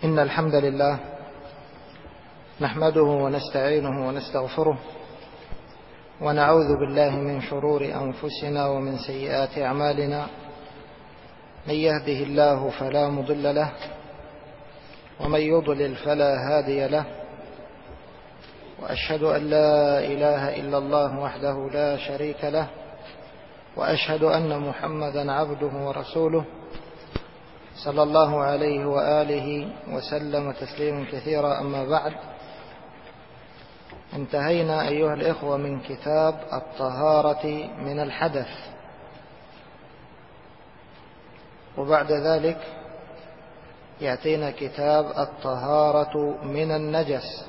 إن الحمد لله نحمده ونستعينه ونستغفره ونعوذ بالله من شرور أنفسنا ومن سيئات أعمالنا. من يهده الله فلا مضل له ومن يضلل فلا هادي له، وأشهد أن لا إله إلا الله وحده لا شريك له، وأشهد أن محمدا عبده ورسوله صلى الله عليه وآله وسلم تسليما كثيرا. أما بعد، انتهينا أيها الإخوة من كتاب الطهارة من الحدث، وبعد ذلك يأتينا كتاب الطهارة من النجس،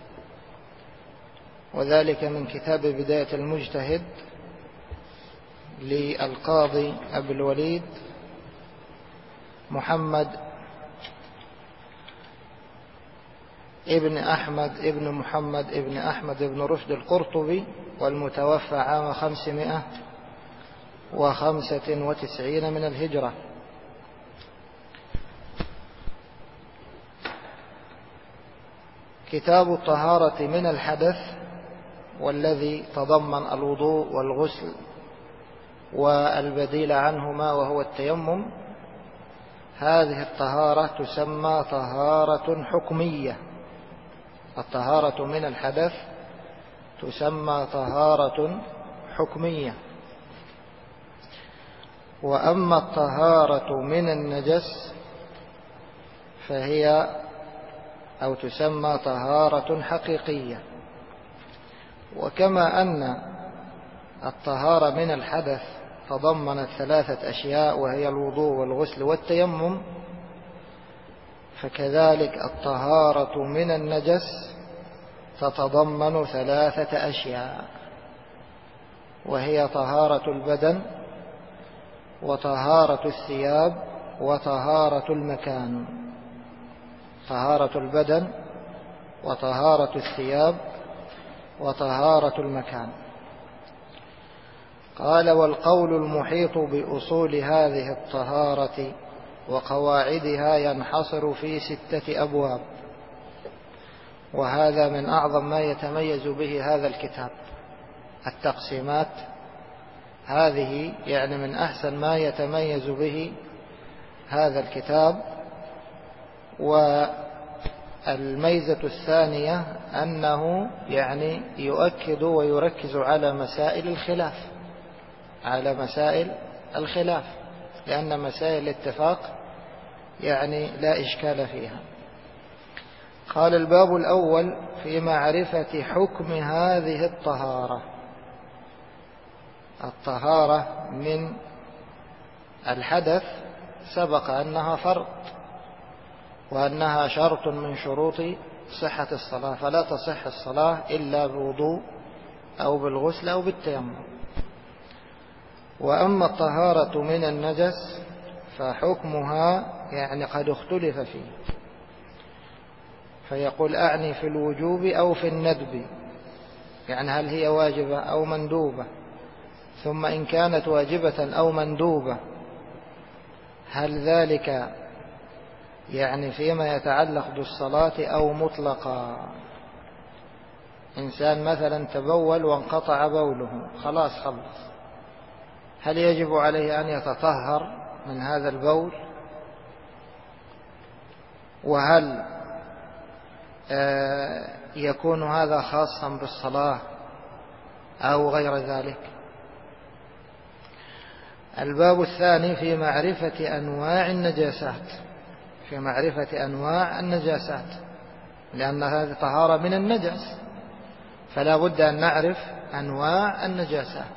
وذلك من كتاب بداية المجتهد للقاضي أبي الوليد محمد ابن أحمد ابن محمد ابن أحمد ابن رشد القرطبي، والمتوفى عام 595 من الهجرة. كتاب الطهارة من الحدث، والذي تضمن الوضوء والغسل والبديل عنهما وهو التيمم. هذه الطهارة تسمى طهارة حكمية. الطهارة من الحدث تسمى طهارة حكمية. وأما الطهارة من النجس فهي أو تسمى طهارة حقيقية. وكما أن الطهارة من الحدث تضمنت 3 أشياء، وهي الوضوء والغسل والتيمم، فكذلك الطهارة من النجس تتضمن 3 أشياء، وهي طهارة البدن وطهارة الثياب وطهارة المكان. طهارة البدن وطهارة الثياب وطهارة المكان. قال: والقول المحيط بأصول هذه الطهارة وقواعدها ينحصر في 6 أبواب، وهذا من أعظم ما يتميز به هذا الكتاب. التقسيمات هذه يعني من أحسن ما يتميز به هذا الكتاب. والميزة الثانية أنه يعني يؤكد ويركز على مسائل الخلاف، لأن مسائل الاتفاق يعني لا إشكال فيها. قال: الباب الأول في معرفة حكم هذه الطهارة. الطهارة من الحدث سبق أنها فرض، وأنها شرط من شروط صحة الصلاة، فلا تصح الصلاة إلا بوضوء أو بالغسل أو بالتيمم. وأما الطهارة من النجس فحكمها يعني قد اختلف فيه، فيقول: أعني في الوجوب أو في الندب، يعني هل هي واجبة أو مندوبة؟ ثم إن كانت واجبة أو مندوبة هل ذلك يعني فيما يتعلق بالصلاة أو مطلقا؟ إنسان مثلا تبول وانقطع بوله، خلاص، هل يجب عليه أن يتطهر من هذا البول؟ وهل يكون هذا خاصا بالصلاة أو غير ذلك؟ الباب الثاني في معرفة أنواع النجاسات، لأن هذه طهارة من النجس، فلا بد أن نعرف أنواع النجاسات.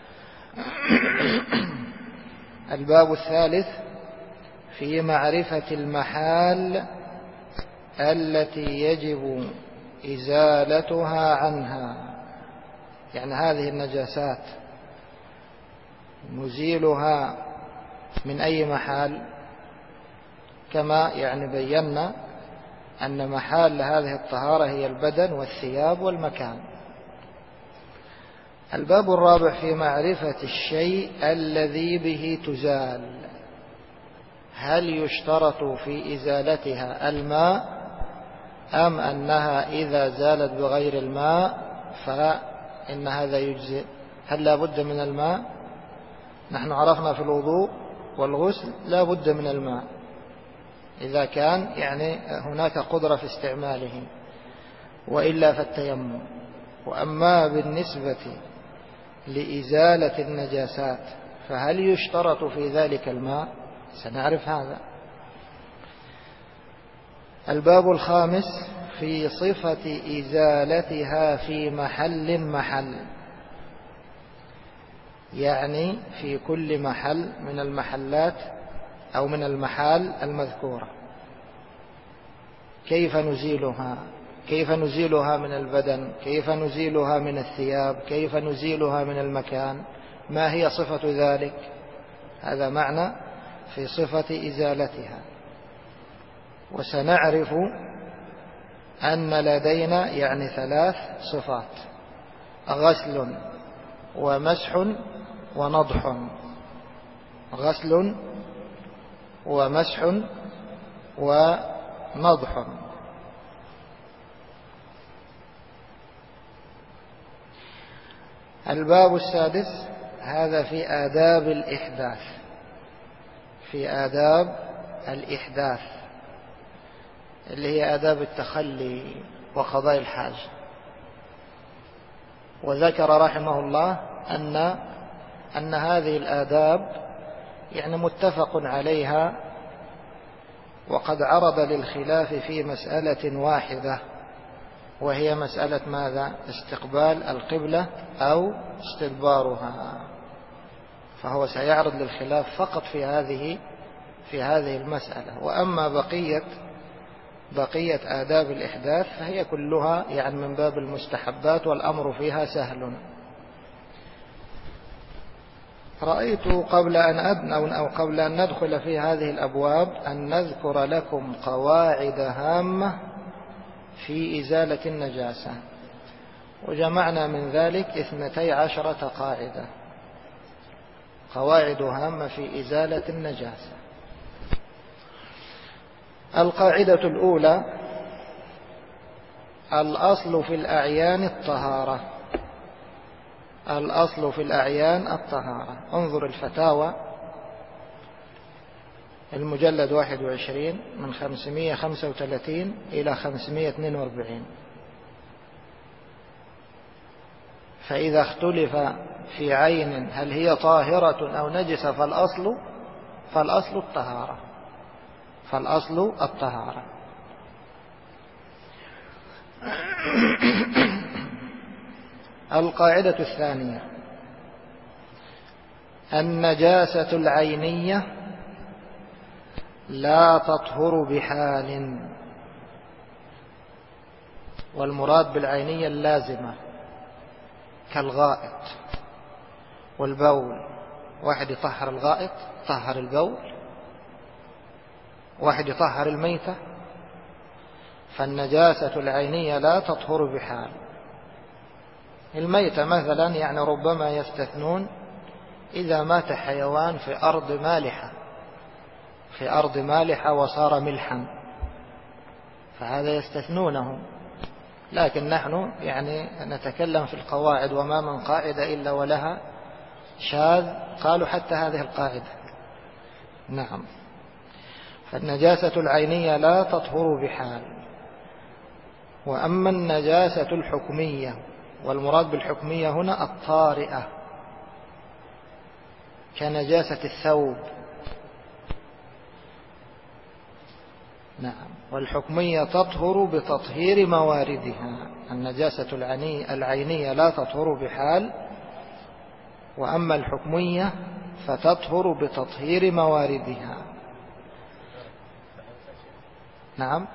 الباب الثالث في معرفة المحال التي يجب إزالتها عنها، يعني هذه النجاسات نزيلها من أي محال، كما يعني بينا أن محال هذه الطهارة هي البدن والثياب والمكان. الباب الرابع في معرفة الشيء الذي به تزال. هل يشترط في إزالتها الماء أم أنها إذا زالت بغير الماء فإن هذا يجزئ؟ هل لا بد من الماء؟ نحن عرفنا في الوضوء والغسل لا بد من الماء إذا كان يعني هناك قدرة في استعماله، وإلا فالتيمم. وأما بالنسبة لإزالة النجاسات فهل يشترط في ذلك الماء؟ سنعرف هذا. الباب الخامس في صفة إزالتها في محل، يعني في كل محل من المحلات أو من المحال المذكورة. كيف نزيلها؟ كيف نزيلها من البدن؟ كيف نزيلها من الثياب؟ كيف نزيلها من المكان؟ ما هي صفة ذلك؟ هذا معنى في صفة إزالتها. وسنعرف أن لدينا يعني 3 صفات: غسل ومسح ونضح. غسل ومسح ونضح. الباب السادس هذا في آداب الإحداث، في آداب الإحداث اللي هي آداب التخلي وقضاء الحاجة. وذكر رحمه الله أن هذه الآداب يعني متفق عليها، وقد عرض للخلاف في مسألة واحدة، وهي مسألة ماذا؟ استقبال القبلة أو استدبارها. فهو سيعرض للخلاف فقط في هذه المسألة. وأما بقية آداب الإحداث فهي كلها يعني من باب المستحبات، والأمر فيها سهل. رأيت قبل أن ندخل في هذه الأبواب أن نذكر لكم قواعد هامة في إزالة النجاسة، وجمعنا من ذلك 12 قاعدة، قواعد هامة في إزالة النجاسة. القاعدة الأولى: الأصل في الأعيان الطهارة. الأصل في الأعيان الطهارة. انظر الفتاوى المجلد 21 من 535 إلى 542. فإذا اختلف في عين هل هي طاهرة أو نجسة فالأصل الطهارة. فالأصل الطهارة. القاعدة الثانية: النجاسة العينية لا تطهر بحال. والمراد بالعينية اللازمة كالغائط والبول. واحد يطهر الغائط طهر البول، واحد يطهر الميتة. فالنجاسة العينية لا تطهر بحال. الميتة مثلا يعني ربما يستثنون إذا مات حيوان في أرض مالحة وصار ملحا، فهذا يستثنونه. لكن نحن يعني نتكلم في القواعد، وما من قاعدة إلا ولها شاذ، قالوا حتى هذه القاعدة. نعم. فالنجاسة العينية لا تطهر بحال. وأما النجاسة الحكمية، والمراد بالحكمية هنا الطارئة، كنجاسة الثوب. نعم. والحكمية تطهر بتطهير مواردها. النجاسة العينية لا تطهر بحال، وأما الحكمية فتطهر بتطهير مواردها. نعم.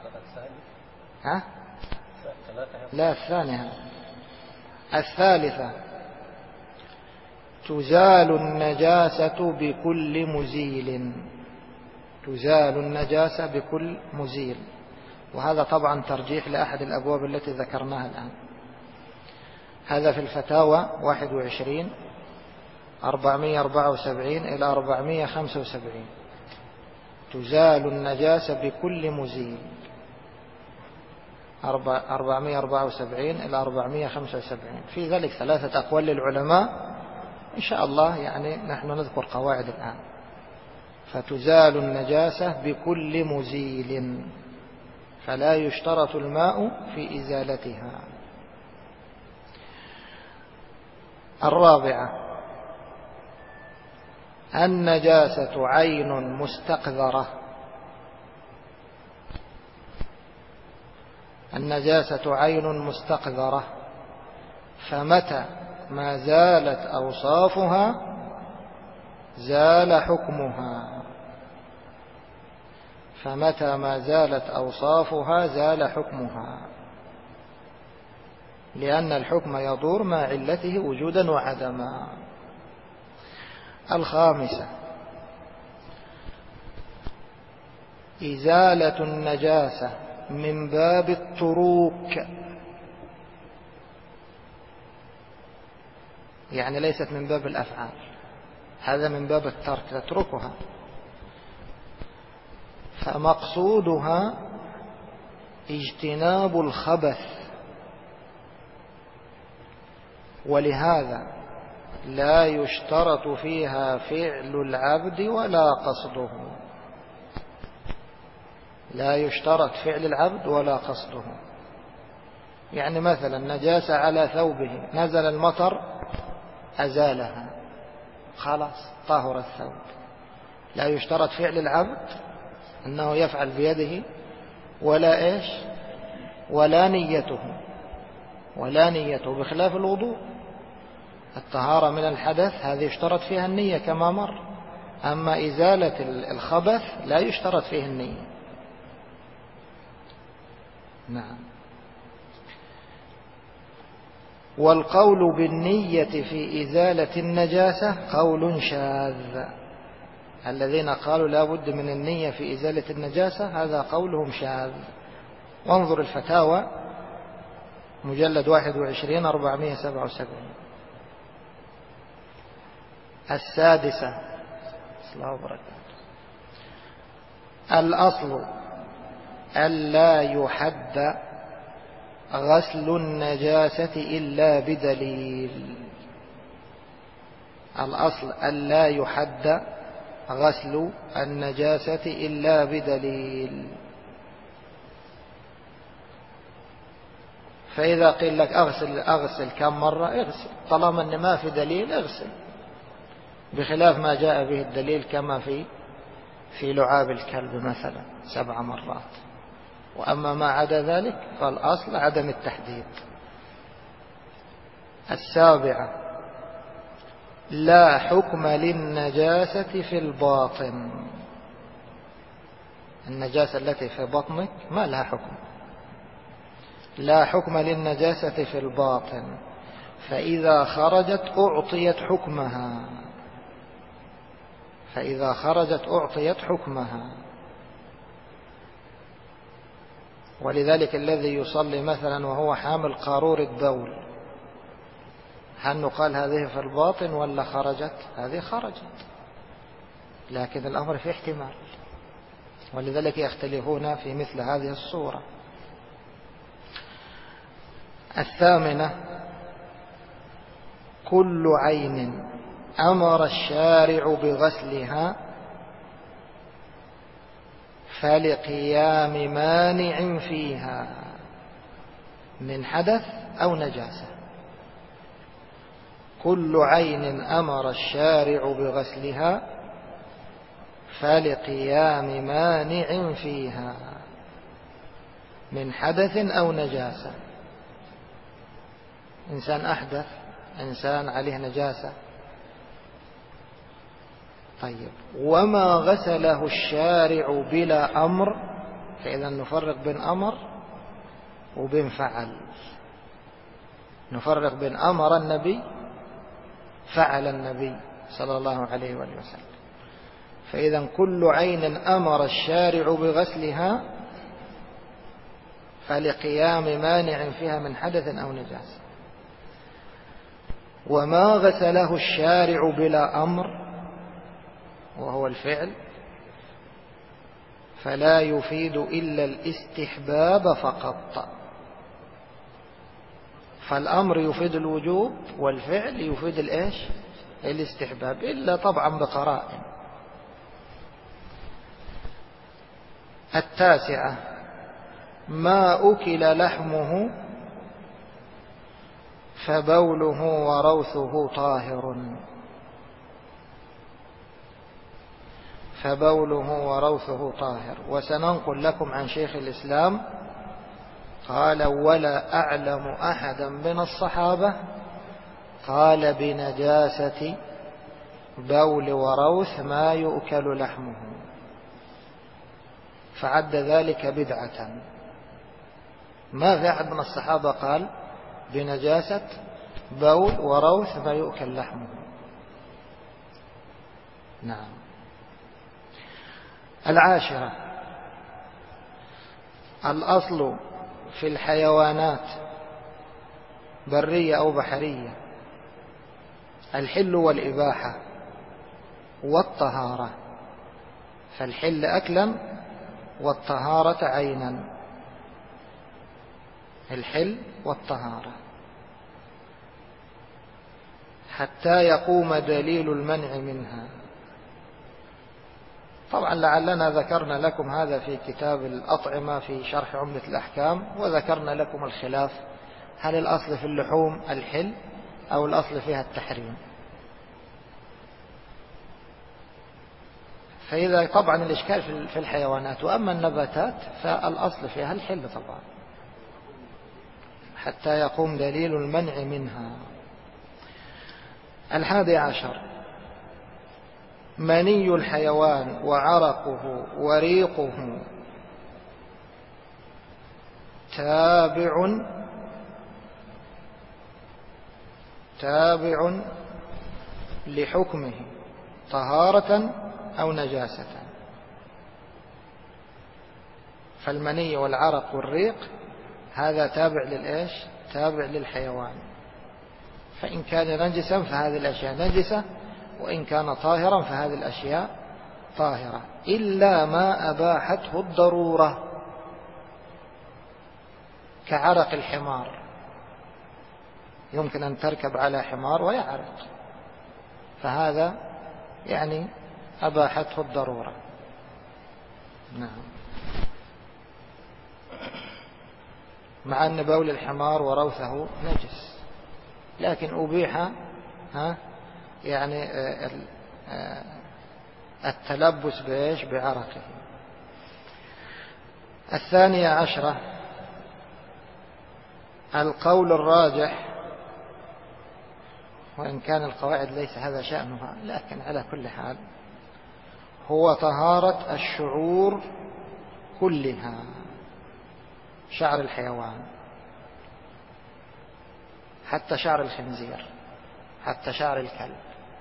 لا، الثانية. الثالثة: تزال النجاسة بكل مزيل. تزال النجاسة بكل مزيل. وهذا طبعا ترجيح لأحد الأبواب التي ذكرناها الآن. هذا في الفتاوى 21 474 إلى 475. تزال النجاسة بكل مزيل. 474 إلى 475. في ذلك 3 أقوال للعلماء، إن شاء الله يعني نحن نذكر قواعد الآن. فتزال النجاسة بكل مزيل، فلا يشترط الماء في إزالتها. 4 النجاسة عين مستقذرة. النجاسة عين مستقذرة، فمتى ما زالت أوصافها زال حكمها. فمتى ما زالت أوصافها زال حكمها، لأن الحكم يدور مع علته وجودا وعدما. 5 إزالة النجاسة من باب التروك، يعني ليست من باب الأفعال، هذا من باب الترك، تتركها. فمقصودها اجتناب الخبث، ولهذا لا يشترط فيها فعل العبد ولا قصده. لا يشترط فعل العبد ولا قصده. يعني مثلا نجاسة على ثوبه، نزل المطر أزالها، خلاص طهر الثوب. لا يشترط فعل العبد أنه يفعل بيده، ولا إيش، ولا نيته بخلاف الوضوء. الطهارة من الحدث هذه يشترط فيها النية كما مر، أما إزالة الخبث لا يشترط فيه النية. نعم. والقول بالنية في إزالة النجاسة قول شاذ. الذين قالوا لا بد من النية في إزالة النجاسة هذا قولهم شاذ. وانظر الفتاوى مجلد 21 477. 6 الأصل ألا يحد غسل النجاسة إلا بدليل. الأصل ألا يحد غسل النجاسة إلا بدليل. فإذا قيل لك أغسل كم مرة، اغسل، طالما أن ما في دليل اغسل، بخلاف ما جاء به الدليل كما في لعاب الكلب مثلا 7 مرات. وأما ما عدا ذلك فالأصل عدم التحديد. 7 لا حكم للنجاسة في الباطن. النجاسة التي في بطنك ما لها حكم. لا حكم للنجاسة في الباطن، فإذا خرجت أعطيت حكمها. فإذا خرجت أعطيت حكمها. ولذلك الذي يصلي مثلا وهو حامل قارورة بول، هل نقال هذه في الباطن ولا خرجت؟ هذه خرجت، لكن الأمر في احتمال، ولذلك يختلفون في مثل هذه الصورة. 8 كل عين أمر الشارع بغسلها فلقيام مانع فيها من حدث أو نجاسة. كل عين أمر الشارع بغسلها فلقيام مانع فيها من حدث أو نجاسة. إنسان أحدث، إنسان عليه نجاسة، طيب، وما غسله الشارع بلا أمر، فإذا نفرق بين أمر وبين فعل. نفرق بين أمر النبي، فعل النبي صلى الله عليه وسلم. فإذا كل عين أمر الشارع بغسلها فلقيام مانع فيها من حدث أو نجاسة. وما غسله الشارع بلا أمر وهو الفعل، فلا يفيد إلا الاستحباب فقط. فالأمر يفيد الوجوب والفعل يفيد الإيش؟ الاستحباب، إلا طبعا بقرائن. 9 ما أكل لحمه فبوله وروثه طاهر. فبوله وروثه طاهر. وسننقل لكم عن شيخ الإسلام قال: ولا أعلم أحدا من الصحابة قال بنجاسة بول وروث ما يؤكل لحمه، فعد ذلك بدعة. ما في أحد من الصحابة قال بنجاسة بول وروث ما يؤكل لحمه. نعم. 10 الأصل في الحيوانات برية أو بحرية الحل والإباحة والطهارة. فالحل أكلا والطهارة عينا. الحل والطهارة حتى يقوم دليل المنع منها. طبعا لعلنا ذكرنا لكم هذا في كتاب الأطعمة في شرح عمدة الأحكام، وذكرنا لكم الخلاف هل الأصل في اللحوم الحل أو الأصل فيها التحريم. فإذا طبعا الإشكال في الحيوانات، وأما النباتات فالأصل فيها الحل طبعا حتى يقوم دليل المنع منها. 11 مني الحيوان وعرقه وريقه تابع لحكمه طهارة أو نجاسة. فالمني والعرق والريق هذا تابع للإيش؟ تابع للحيوان. فإن كان نجسا فهذه الأشياء نجسة، وإن كان طاهرا فهذه الأشياء طاهرة، إلا ما أباحته الضرورة كعرق الحمار. يمكن أن تركب على حمار ويعرق، فهذا يعني أباحته الضرورة. نعم. مع أن بول الحمار وروثه نجس، لكن أبيح يعني التلبس بإيش؟ بعرقه. 12 القول الراجح، وإن كان القواعد ليس هذا شأنها، لكن على كل حال هو طهارة الشعور كلها، شعر الحيوان حتى شعر الخنزير حتى شعر الكلب.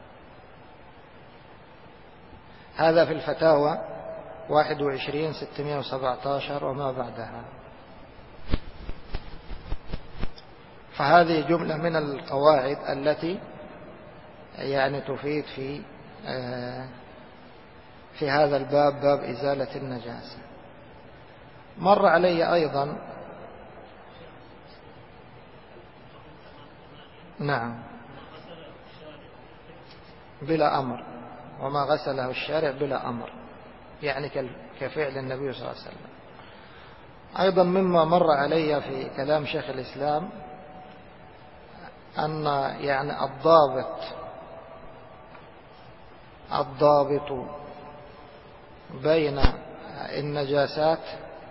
هذا في الفتاوى 21/617 وما بعدها. فهذه جملة من القواعد التي يعني تفيد في هذا الباب، باب إزالة النجاسة. مر علي أيضا نعم بلا أمر، وما غسله الشارع بلا أمر، يعني كفعل النبي صلى الله عليه وسلم. أيضا مما مر علي في كلام شيخ الإسلام أن يعني الضابط بين النجاسات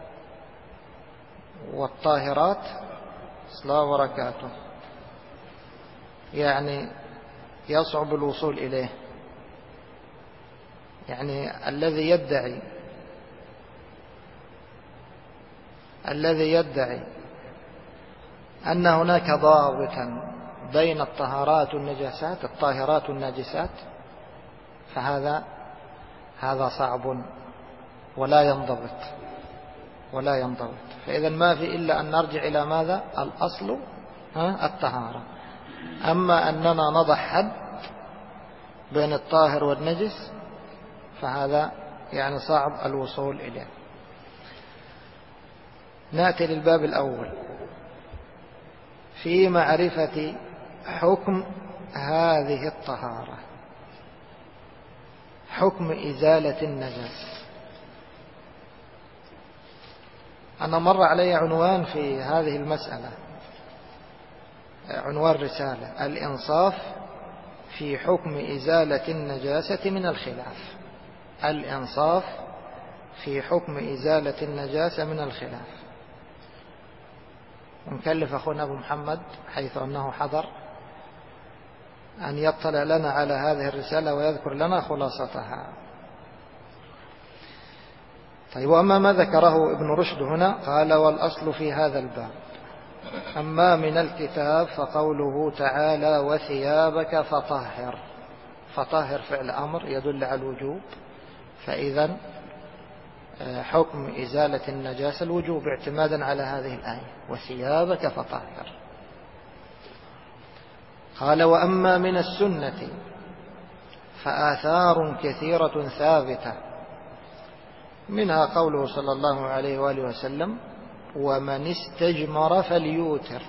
والطاهرات صلى وبركاته يعني يصعب الوصول إليه. يعني الذي يدعي أن هناك ضابطا بين الطهارات والنجاسات، الطاهرات والناجسات، فهذا صعب ولا ينضبط. فإذا ما في إلا أن نرجع إلى ماذا؟ الأصل الطهارة. أما أننا نضع حد بين الطاهر والنجس فهذا يعني صعب الوصول إليه. نأتي للباب الأول في معرفة حكم هذه الطهارة، حكم إزالة النجاسة. أنا مر علي عنوان في هذه المسألة، عنوان رسالة: الإنصاف في حكم إزالة النجاسة من الخلاف. الإنصاف في حكم إزالة النجاسة من الخلاف. ونكلف أخونا أبو محمد حيث أنه حضر أن يطلع لنا على هذه الرسالة ويذكر لنا خلاصتها. طيب، وأما ما ذكره ابن رشد هنا قال: والأصل في هذا الباب أما من الكتاب فقوله تعالى: وثيابك فطهر. فطهر فعل أمر يدل على الوجوب، فإذا حكم إزالة النجاسة الوجوب اعتمادا على هذه الآية: وثيابك فطهر. قال: وأما من السنة فآثار كثيرة ثابتة، منها قوله صلى الله عليه وآله وسلم: ومن استجمر فليوتر.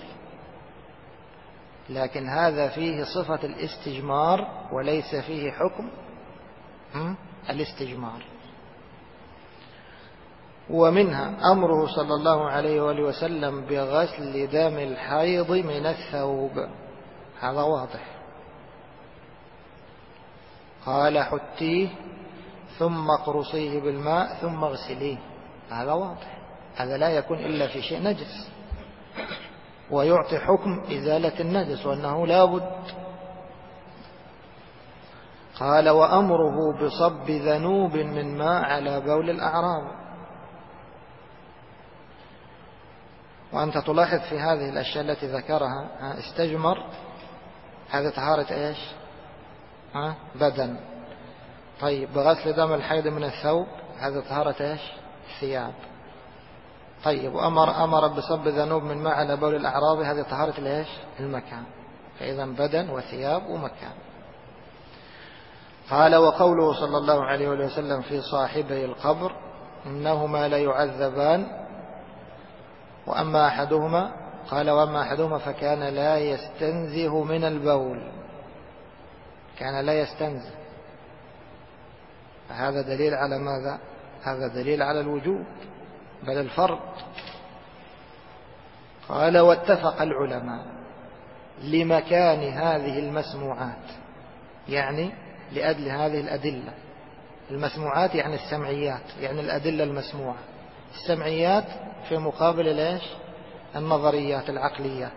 لكن هذا فيه صفة الاستجمار وليس فيه حكم الاستجمار. ومنها أمره صلى الله عليه وآله وسلم بغسل دم الحيض من الثوب، هذا واضح. قال: حتيه ثم اقرصيه بالماء ثم اغسليه، هذا واضح. هذا لا يكون إلا في شيء نجس، ويعطي حكم إزالة النجس وأنه لا بد. قال: وأمره بصب ذنوب من ماء على بول الأعراب. وأنت تلاحظ في هذه الأشياء التي ذكرها: استجمر، هذا طهارة إيش؟ بدن. طيب، بغسل دم الحيض من الثوب، هذا طهارة إيش؟ ثياب. طيب، وأمر بصب ذنوب من ماء على بول الأعراب، هذه طهارة الإيش؟ المكان. فإذا بدن وثياب ومكان. قال: وقوله صلى الله عليه وسلم في صاحبي القبر: إنهما لا يعذبان، وأما أحدهما، قال: وأما أحدهما فكان لا يستنزه من البول. كان لا يستنزه، هذا دليل على ماذا؟ هذا دليل على الوجوب بل الفرض. قال: واتفق العلماء لمكان هذه المسموعات، يعني لأجل هذه الأدلة. المسموعات يعني السمعيات، يعني الأدلة المسموعة. السمعيات في مقابل ليش؟ النظريات العقليات.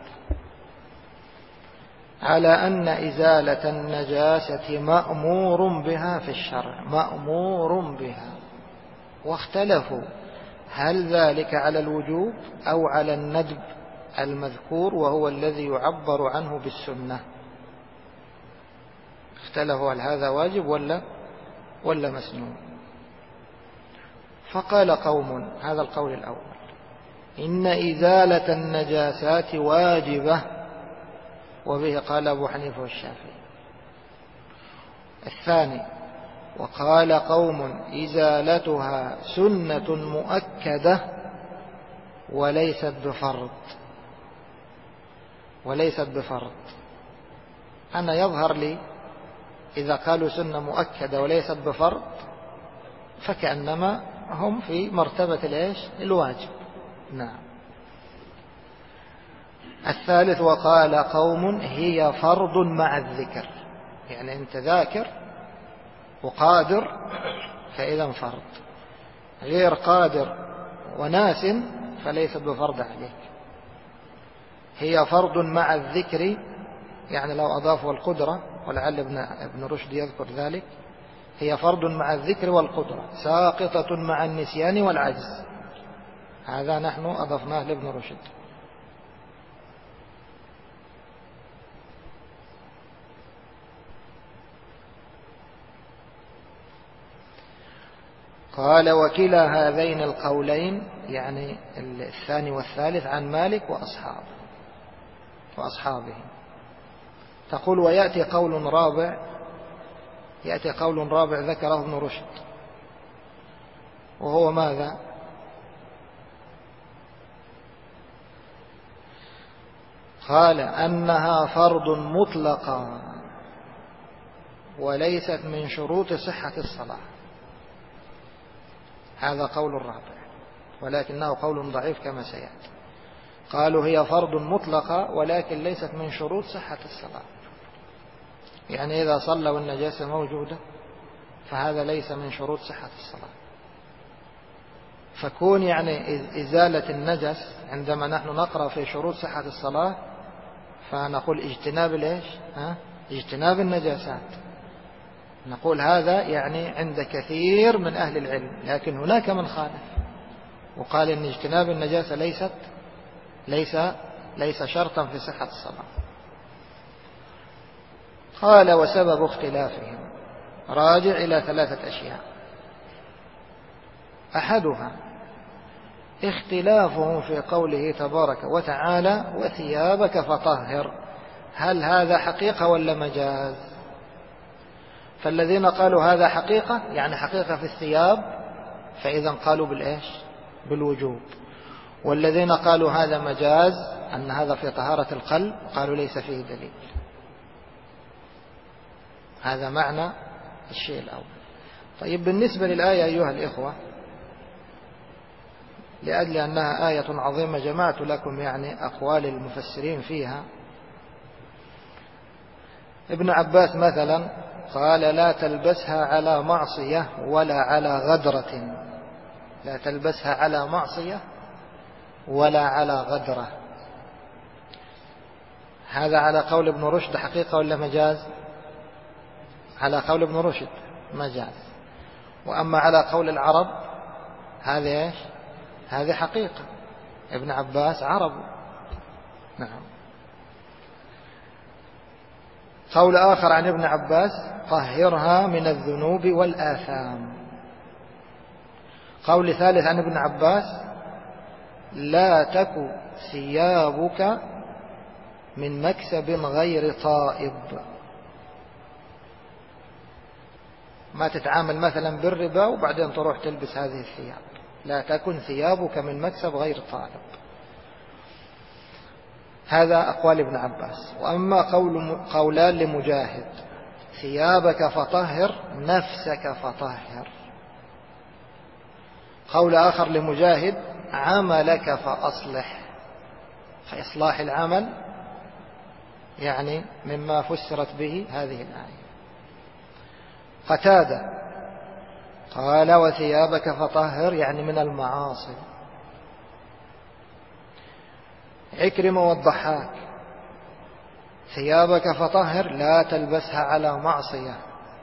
على أن إزالة النجاسة مأمور بها في الشرع، مأمور بها. واختلفوا هل ذلك على الوجوب أو على الندب المذكور وهو الذي يعبر عنه بالسنة. اختلفوا هل هذا واجب ولا مسنون. فقال قوم، هذا القول الأول: إن إزالة النجاسات واجبة، وبه قال أبو حنيفة والشافعي. الثاني: وقال قوم: إزالتها سنة مؤكدة وليست بفرض. أنا يظهر لي إذا قالوا سنة مؤكدة وليست بفرض فكأنما هم في مرتبة الواجب. نعم. الثالث: وقال قوم: هي فرض مع الذكر، يعني أنت ذاكر وقادر فإذا فرض، غير قادر وناس فليس بفرض عليك. هي فرض مع الذكر، يعني لو أضافوا القدرة، ولعل ابن رشد يذكر ذلك: هي فرض مع الذكر والقدرة، ساقطة مع النسيان والعجز. هذا نحن أضفناه لابن رشد. قال: وكلا هذين القولين، يعني الثاني والثالث، عن مالك وأصحابه. تقول: ويأتي قول رابع ذكره ابن رشد، وهو ماذا؟ قال أنها فرض مطلقة وليست من شروط صحة الصلاة. هذا قول الرابع ولكنه قول ضعيف كما سيأتي. قالوا هي فرض مطلقة ولكن ليست من شروط صحة الصلاة، يعني إذا صلى والنجاسة موجودة فهذا ليس من شروط صحة الصلاة. فكون يعني إزالة النجس عندما نحن نقرأ في شروط صحة الصلاة فنقول اجتناب الإيش؟ اجتناب النجاسات، نقول هذا يعني عند كثير من أهل العلم، لكن هناك من خالف وقال إن اجتناب النجاسة ليس شرطا في صحة الصلاة. قال وسبب اختلافهم راجع إلى 3 أشياء. أحدها اختلافهم في قوله تبارك وتعالى وثيابك فطهر، هل هذا حقيقة ولا مجاز؟ فالذين قالوا هذا حقيقة يعني حقيقة في الثياب فإذا قالوا بالإيش؟ بالوجوب. والذين قالوا هذا مجاز أن هذا في طهارة القلب قالوا ليس فيه دليل. هذا معنى الشيء الأول. طيب بالنسبة للآية أيها الإخوة، لأجل أنها آية عظيمة جمعت لكم يعني أقوال المفسرين فيها. ابن عباس مثلا قال لا تلبسها على معصية ولا على غدرة، لا تلبسها على معصية ولا على غدرة. هذا على قول ابن رشد حقيقة ولا مجاز؟ على قول ابن رشد مجاز. وأما على قول العرب هذا إيش؟ هذه حقيقة، ابن عباس عرب. نعم. قول آخر عن ابن عباس طهرها من الذنوب والآثام. قول ثالث عن ابن عباس لا تك ثيابك من مكسب غير طائب، ما تتعامل مثلا بالربا وبعدين تروح تلبس هذه الثياب، لا تكن ثيابك من مكسب غير طائب. هذا أقوال ابن عباس. وأما قولان لمجاهد ثيابك فطهر نفسك فطهر. قول آخر لمجاهد عملك فأصلح، فإصلاح العمل يعني مما فسرت به هذه الآية. قتادة قال وثيابك فطهر يعني من المعاصي. عكرمة والضحاك ثيابك فطهر لا تلبسها على معصية.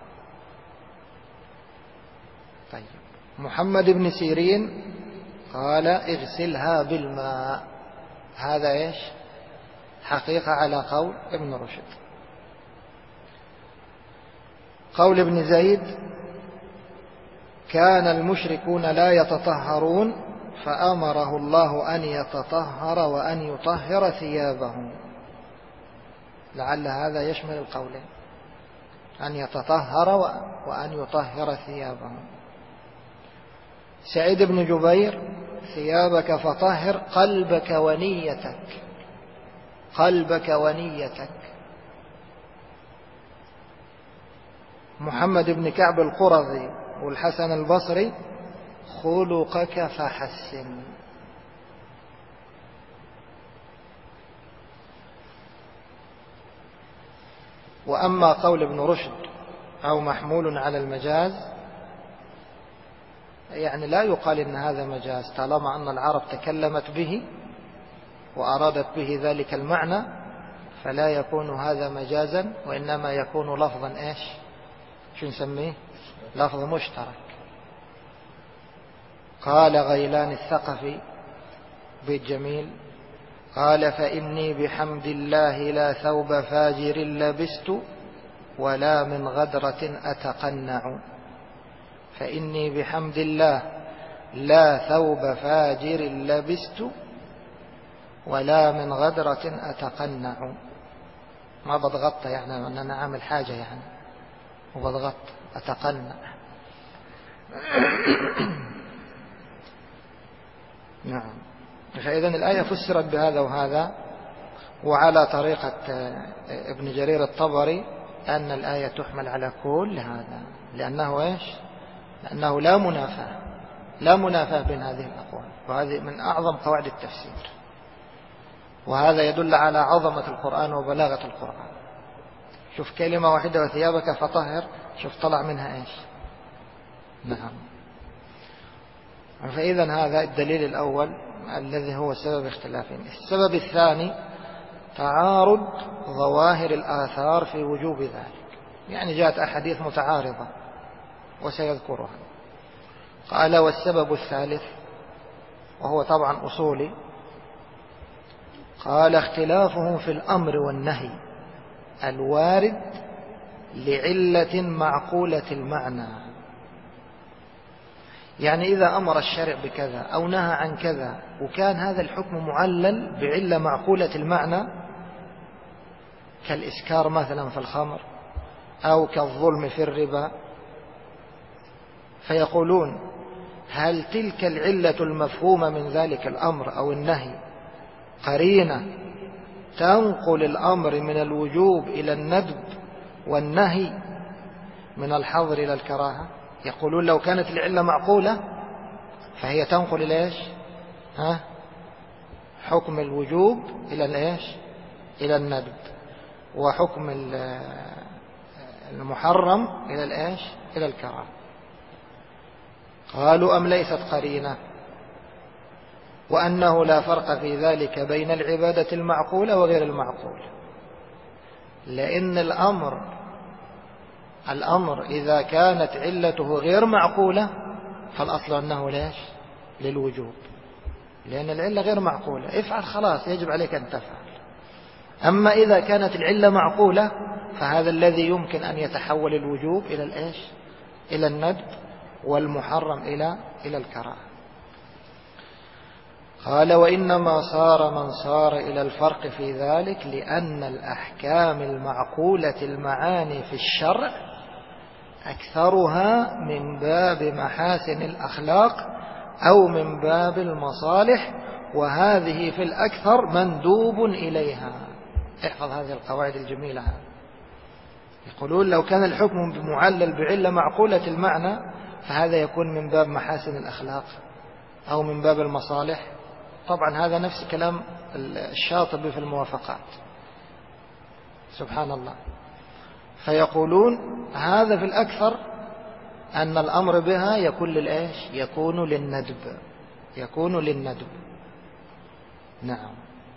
طيب محمد بن سيرين قال اغسلها بالماء. هذا ايش؟ حقيقة على قول ابن رشد. قول ابن زيد كان المشركون لا يتطهرون فأمره الله أن يتطهر وأن يطهر ثيابهم. لعل هذا يشمل القولين، أن يتطهر وأن يطهر ثيابهم. سعيد بن جبير ثيابك فطهر قلبك ونيتك، قلبك ونيتك. محمد بن كعب القرظي والحسن البصري خلقك فحسن. وأما قول ابن رشد أو محمول على المجاز يعني لا يقال إن هذا مجاز طالما أن العرب تكلمت به وأرادت به ذلك المعنى، فلا يكون هذا مجازا وإنما يكون لفظا إيش؟ شو نسميه؟ لفظ مشترك. قال غيلان الثقفي بيت جميل قال فإني بحمد الله لا ثوب فاجر لبست ولا من غدرة أتقنع. فإني بحمد الله لا ثوب فاجر لبست ولا من غدرة أتقنع. ما بضغط يعني أن أنا أعمل حاجة يعني وبضغط أتقنع. نعم. فإذن الآية فسرت بهذا وهذا وعلى طريقة ابن جرير الطبري أن الآية تحمل على كل هذا، لأنه إيش؟ لأنه لا منافاة بين هذه الأقوال، وهذه من أعظم قواعد التفسير، وهذا يدل على عظمة القرآن وبلاغة القرآن. شوف كلمة واحدة وثيابك فطهر، شوف طلع منها إيش. نعم. فإذا هذا الدليل الأول الذي هو سبب اختلافهم. السبب الثاني تعارض ظواهر الآثار في وجوب ذلك، يعني جاءت أحاديث متعارضة وسيذكرها. قال والسبب الثالث وهو طبعا أصولي، قال اختلافهم في الأمر والنهي الوارد لعلة معقولة المعنى، يعني إذا أمر الشرع بكذا أو نهى عن كذا وكان هذا الحكم معلل بعلة معقولة المعنى، كالإسكار مثلا في الخمر أو كالظلم في الربا، فيقولون هل تلك العلة المفهومة من ذلك الأمر أو النهي قرينة تنقل الأمر من الوجوب إلى الندب والنهي من الحظر إلى الكراهة؟ يقولون لو كانت العلة معقولة فهي تنقل إلى إيش؟ حكم الوجوب إلى إيش؟ إلى الندب، وحكم المحرم إلى الإيش؟ إلى الكراهة. قالوا أم ليست قرينة، وأنه لا فرق في ذلك بين العبادة المعقولة وغير المعقولة، لأن الأمر إذا كانت علته غير معقولة فالأصل أنه ليش؟ للوجوب، لأن العلة غير معقولة، افعل خلاص يجب عليك أن تفعل. أما إذا كانت العلة معقولة فهذا الذي يمكن أن يتحول الوجوب إلى الإيش؟ إلى الندب، والمحرم إلى الكراهة. قال وإنما صار من صار إلى الفرق في ذلك لأن الأحكام المعقولة المعاني في الشرع أكثرها من باب محاسن الأخلاق أو من باب المصالح، وهذه في الأكثر مندوب إليها. احفظ هذه القواعد الجميلة. يقولون لو كان الحكم معلل بعلة معقولة المعنى فهذا يكون من باب محاسن الأخلاق أو من باب المصالح. طبعا هذا نفس كلام الشاطبي في الموافقات، سبحان الله. فيقولون هذا في الأكثر أن الأمر بها يكون للإيش؟ يكون للندب. نعم.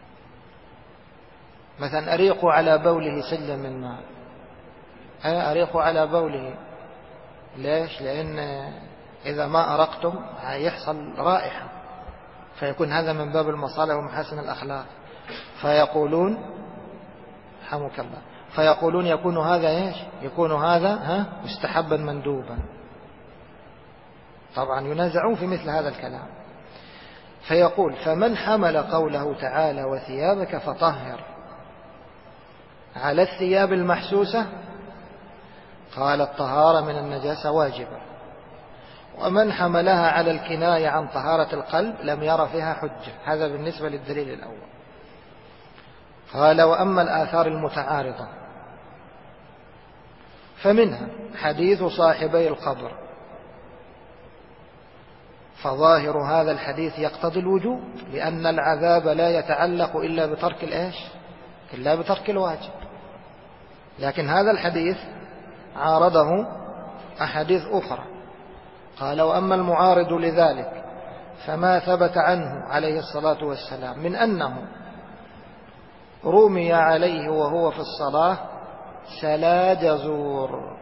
مثلا أريقوا على بوله سجلا من ماء، أريقوا على بوله، ليش؟ لأن إذا ما أرقتم هيحصل رائحة، فيكون هذا من باب المصالح ومحاسن الأخلاق. فيقولون حمك الله، فيقولون يكون هذا إيش؟ يكون هذا مستحبا مندوبا. طبعا ينازعون في مثل هذا الكلام. فيقول فمن حمل قوله تعالى وثيابك فطهر على الثياب المحسوسة قال الطهارة من النجاسة واجبة، ومن حملها على الكناية عن طهارة القلب لم ير فيها حجة. هذا بالنسبة للدليل الأول. قال وأما الآثار المتعارضة فمنها حديث صاحبي القبر، فظاهر هذا الحديث يقتضي الوجوب، لأن العذاب لا يتعلق إلا بترك الإيش؟ إلا بترك الواجب. لكن هذا الحديث عارضه أحاديث أخرى. قال وأما المعارض لذلك فما ثبت عنه عليه الصلاة والسلام من أنه رمي عليه وهو في الصلاة سلاجزور.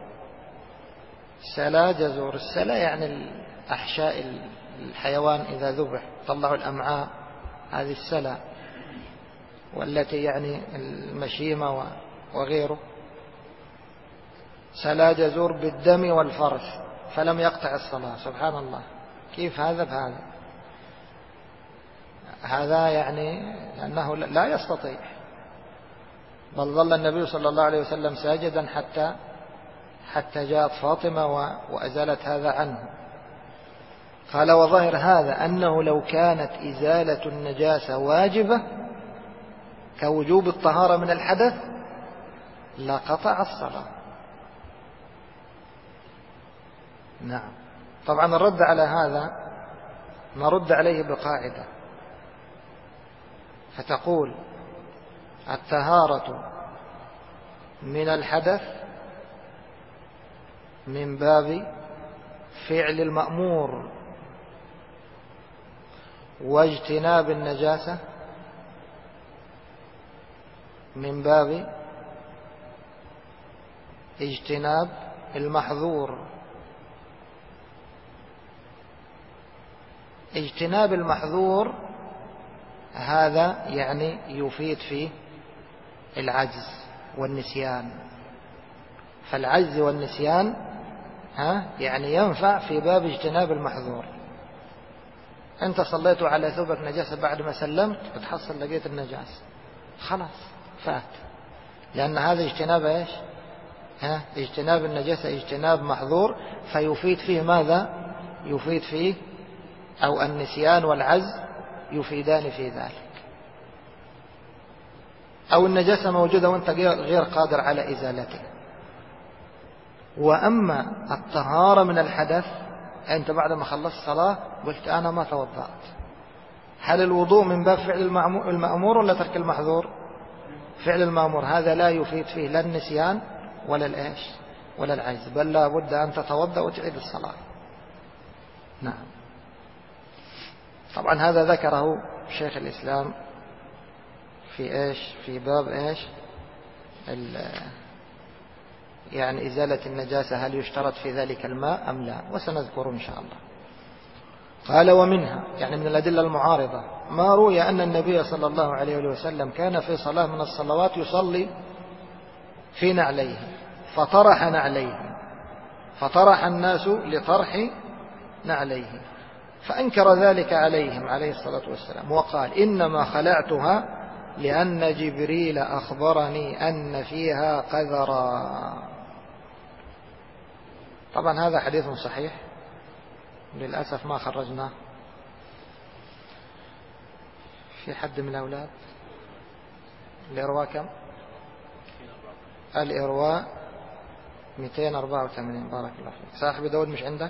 السلا يعني أحشاء الحيوان إذا ذبح طلعوا الأمعاء، هذه السلا، والتي يعني المشيمة وغيره. سلاجزور بالدم والفرث فلم يقطع الصلاة. سبحان الله، كيف هذا بهذا؟ هذا يعني أنه لا يستطيع، بل ظل النبي صلى الله عليه وسلم ساجدا حتى جاءت فاطمة وأزالت هذا عنه. قال وظاهر هذا أنه لو كانت إزالة النجاسة واجبة كوجوب الطهارة من الحدث لقطع الصلاة. نعم. طبعا الرد على هذا نرد عليه بقاعدة فتقول الطهارة من الحدث من باب فعل المأمور واجتناب النجاسة من باب اجتناب المحظور. اجتناب المحظور هذا يعني يفيد فيه العجز والنسيان، فالعجز والنسيان يعني ينفع في باب اجتناب المحظور. أنت صليت على ثوبك نجاسة بعد ما سلمت بتحصل لقيت النجاسة، خلاص فات، لأن هذا اجتناب ايش؟ اجتناب النجاسة اجتناب محظور، فيفيد فيه ماذا؟ يفيد فيه أو النسيان والعجز يفيدان في ذلك. أو النجاسة موجودة وأنت غير قادر على إزالتها. وأما الطهارة من الحدث أنت بعد ما خلصت الصلاة قلت أنا ما توضأت، هل الوضوء من باب فعل المأمور ولا ترك المحظور؟ فعل المأمور، هذا لا يفيد فيه لا النسيان ولا الإيش ولا العجز، بل لا بد أن تتوضأ وتعيد الصلاة. نعم. طبعا هذا ذكره شيخ الإسلام في إيش؟ في باب إيش؟ يعني إزالة النجاسة، هل يشترط في ذلك الماء أم لا؟ وسنذكر إن شاء الله. قال ومنها يعني من الأدلة المعارضة ما روي أن النبي صلى الله عليه وسلم كان في صلاة من الصلوات يصلي في نعليه فطرح نعليه، فطرح الناس لطرح نعليه، فأنكر ذلك عليهم عليه الصلاة والسلام وقال إنما خلعتها لأن جبريل أخبرني أن فيها قذرا. طبعا هذا حديث صحيح للأسف ما خرجناه. في حد من الأولاد الإرواء كم؟ الإرواء 284. بارك الله فيك. صاحب داود مش عندك؟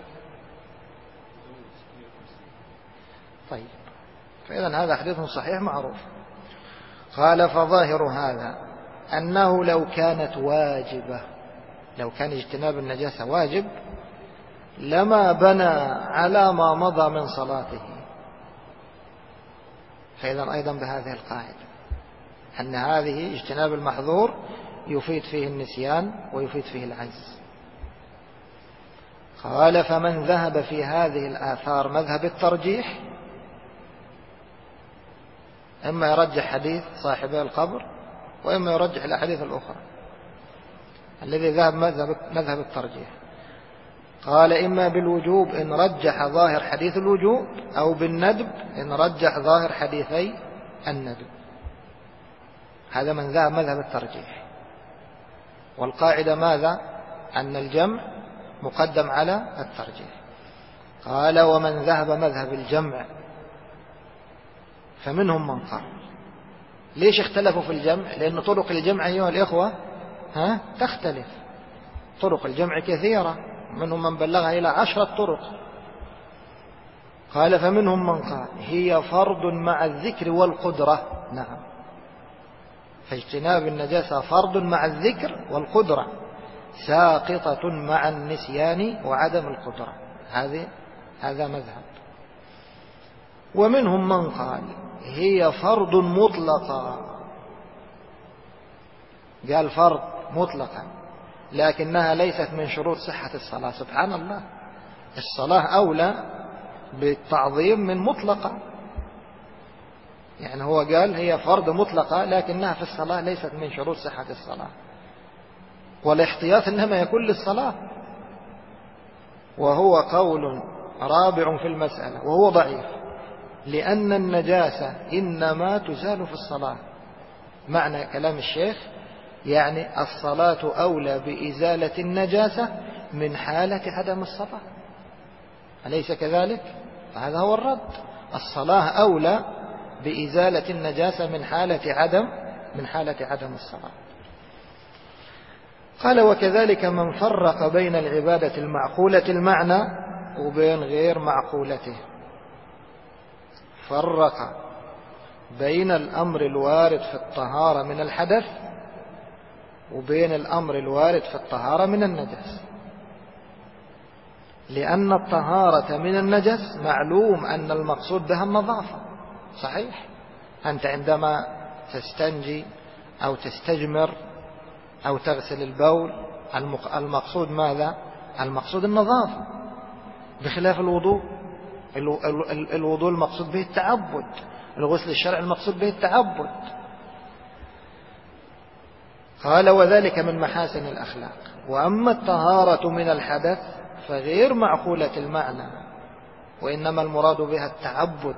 طيب، فإذا هذا حديث صحيح معروف. قال فظاهر هذا أنه لو كانت واجبة، لو كان اجتناب النجاسة واجب لما بنى على ما مضى من صلاته. فإذا أيضا بهذه القاعدة أن هذه اجتناب المحظور يفيد فيه النسيان ويفيد فيه العجز. قال فمن ذهب في هذه الآثار مذهب الترجيح، إما يرجح حديث صاحبي القبر وإما يرجح الأحاديث الأخرى. الذي ذهب مذهب الترجيح قال إما بالوجوب إن رجح ظاهر حديث الوجوب، أو بالندب إن رجح ظاهر حديثي الندب. هذا من ذهب مذهب الترجيح. والقاعدة ماذا؟ أن الجمع مقدم على الترجيح. قال ومن ذهب مذهب الجمع فمنهم من قال. ليش اختلفوا في الجمع؟ لأن طرق الجمع أيها الإخوة تختلف. طرق الجمع كثيرة، منهم من بلغها إلى 10 طرق. قال فمنهم من قال هي فرض مع الذكر والقدرة. نعم، فاجتناب النجاسة فرض مع الذكر والقدرة، ساقطة مع النسيان وعدم القدرة. هذا مذهب. ومنهم من قال هي فرض مطلقة، قال فرض مطلقا لكنها ليست من شروط صحة الصلاة. سبحان الله، الصلاة أولى بالتعظيم من مطلقة. يعني هو قال هي فرض مطلقة لكنها في الصلاة ليست من شروط صحة الصلاة، والاحتياط إنما يكون للصلاة، وهو قول رابع في المسألة وهو ضعيف، لأن النجاسة إنما تزال في الصلاة. معنى كلام الشيخ يعني الصلاة أولى بإزالة النجاسة من حالة عدم الصلاة، أليس كذلك؟ هذا هو الرد. الصلاة أولى بإزالة النجاسة من حالة عدم من حالة عدم الصلاة. قال وكذلك من فرق بين العبادة المعقولة المعنى وبين غير معقولته، فرق بين الأمر الوارد في الطهارة من الحدث وبين الأمر الوارد في الطهارة من النجس، لأن الطهارة من النجس معلوم أن المقصود بها النظافة، صحيح؟ أنت عندما تستنجي أو تستجمر أو تغسل البول المقصود ماذا؟ المقصود النظافة، بخلاف الوضوء. الوضوء المقصود به التعبد، الغسل الشرعي المقصود به التعبد. قال وذلك من محاسن الأخلاق. وأما الطهارة من الحدث فغير معقولة المعنى، وإنما المراد بها التعبد.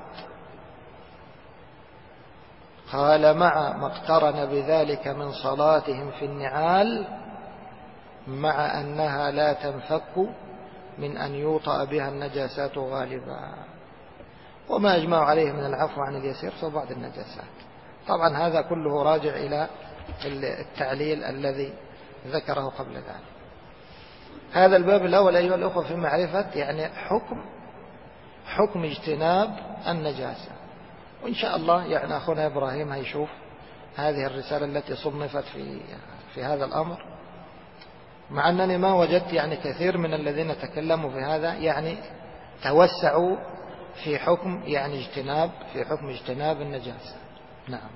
قال مع ما اقترن بذلك من صلاتهم في النعال، مع أنها لا تنفك من أن يوطأ بها النجاسات غالبا، وما أجمع عليه من العفو عن اليسير فبعض النجاسات. طبعا هذا كله راجع إلى التعليل الذي ذكره قبل ذلك. هذا الباب الأول أيها الأخوة في معرفة يعني حكم اجتناب النجاسة. وإن شاء الله يعني أخونا إبراهيم هيشوف هذه الرسالة التي صنفت في هذا الأمر، مع أنني ما وجدت يعني كثير من الذين تكلموا في هذا يعني توسعوا في حكم يعني حكم اجتناب النجاسة. نعم.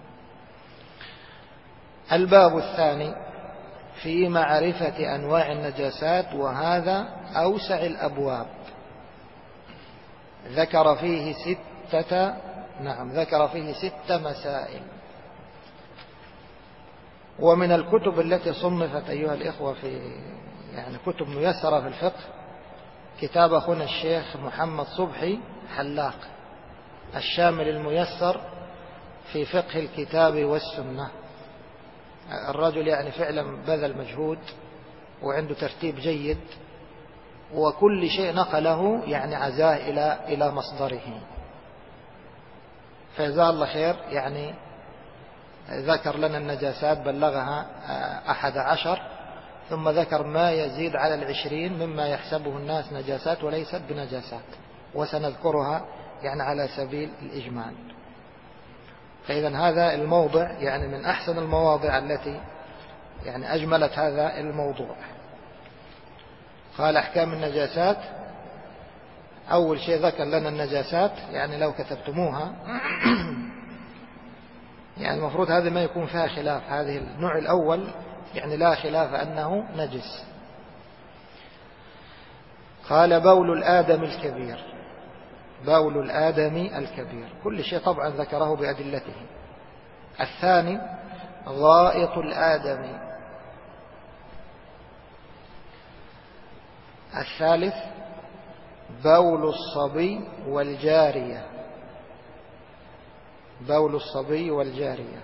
الباب الثاني في معرفة أنواع النجاسات، وهذا أوسع الأبواب. ذكر فيه ست مسائل. ومن الكتب التي صنفت أيها الإخوة في يعني كتب ميسرة في الفقه كتاب أخونا الشيخ محمد صبحي حلاق الشامل الميسر في فقه الكتاب والسنة. الرجل يعني فعلا بذل مجهود وعنده ترتيب جيد، وكل شيء نقله يعني عزاه إلى مصدره، فجزاه الله خير. يعني ذكر لنا النجاسات بلغها 11، ثم ذكر ما يزيد على 20 مما يحسبه الناس نجاسات وليست بنجاسات، وسنذكرها يعني على سبيل الإجمال. فإذا هذا الموضع يعني من أحسن المواضع التي يعني أجملت هذا الموضوع. قال أحكام النجاسات. أول شيء ذكر لنا النجاسات، يعني لو كتبتموها يعني المفروض هذا ما يكون فيها خلاف. هذه النوع الأول يعني لا خلاف أنه نجس. قال بول الآدم الكبير، بول الآدم الكبير، كل شيء طبعا ذكره بأدلته. الثاني غائط الآدم. الثالث بول الصبي والجارية، بول الصبي والجارية.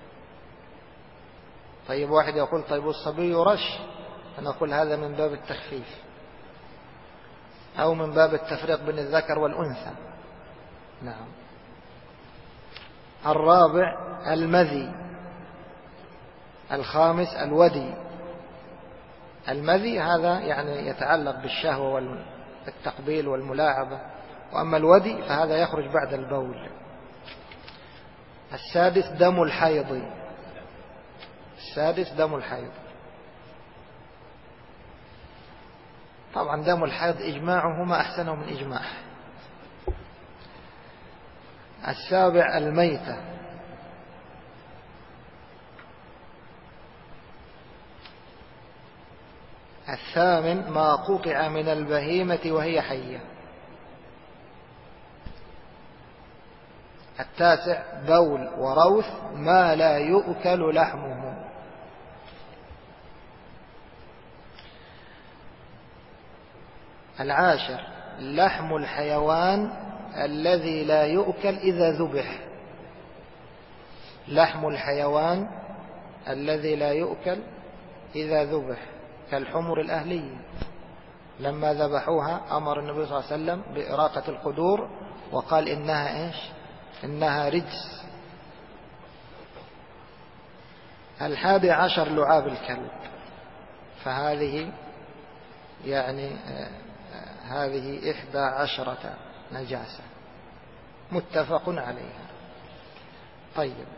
طيب واحد يقول طيب الصبي يرش، فنقول هذا من باب التخفيف أو من باب التفريق بين الذكر والأنثى. نعم. الرابع المذي. الخامس الودي. المذي هذا يعني يتعلق بالشهوة والتقبيل والملاعبة، وأما الودي فهذا يخرج بعد البول. السادس دم الحيض. السادس دم الحيض. طبعا دم الحيض إجماعه ما أحسنه من إجماع. السابع الميتة. الثامن ما قطع من البهيمة وهي حية. التاسع بول وروث ما لا يؤكل لحمه. العاشر لحم الحيوان الذي لا يؤكل إذا ذبح. لحم الحيوان الذي لا يؤكل إذا ذبح، كالحمر الأهلية لما ذبحوها أمر النبي صلى الله عليه وسلم بإراقة القدور وقال إنها إيش؟ إنها رجس. 11 لعاب الكلب، فهذه يعني هذه 11 نجاسة متفق عليها. طيب،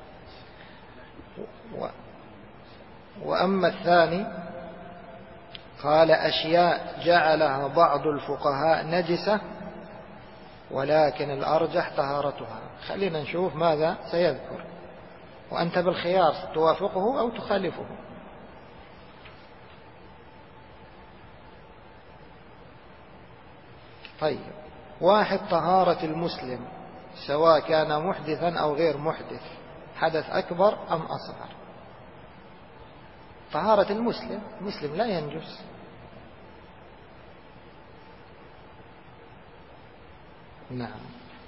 وأما الثاني قال أشياء جعلها بعض الفقهاء نجسة ولكن الأرجح طهارتها. خلينا نشوف ماذا سيذكر، وأنت بالخيار توافقه أو تخالفه. طيب، 1 طهارة المسلم سواء كان محدثا أو غير محدث، حدث أكبر أم أصغر. طهارة المسلم لا ينجس. نعم.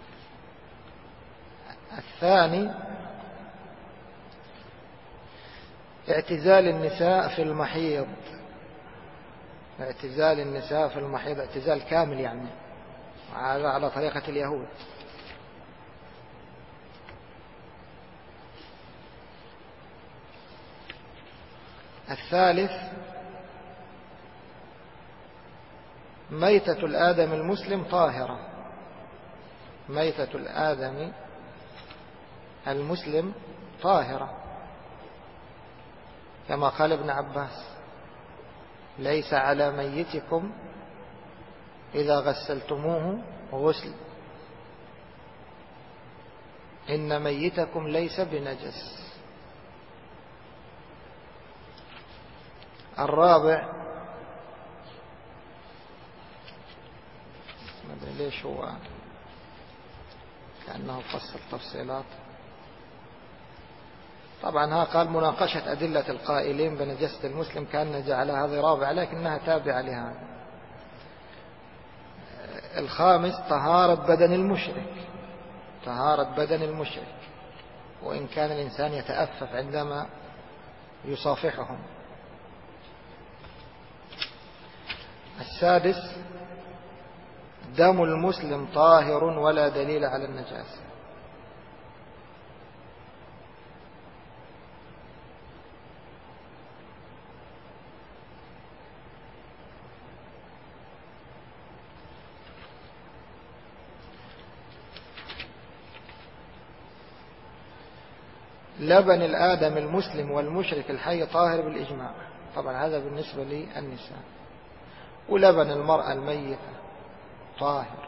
الثاني اعتزال النساء في المحيض. اعتزال النساء في المحيض اعتزال كامل، يعني على طريقة اليهود. الثالث ميتة الآدم المسلم طاهرة. ميتة الآدم المسلم طاهرة، كما قال ابن عباس: ليس على ميتكم إذا غسلتموه غسل، إن ميتكم ليس بنجس. الرابع، ما أدري ليش هو كأنه فصل تفصيلات. طبعا ها قال مناقشة أدلة القائلين بنجاسة المسلم كأن جعلها هذه رابعة، لكنها تابعة لهذا. الخامس طهارة بدن المشرك. طهارة بدن المشرك، وإن كان الإنسان يتأفف عندما يصافحهم. السادس دم المسلم طاهر ولا دليل على النجاسة. لبن الآدم المسلم والمشرك الحي طاهر بالإجماع. طبعا هذا بالنسبة للنساء. ولبن المرأة الميتة طاهر.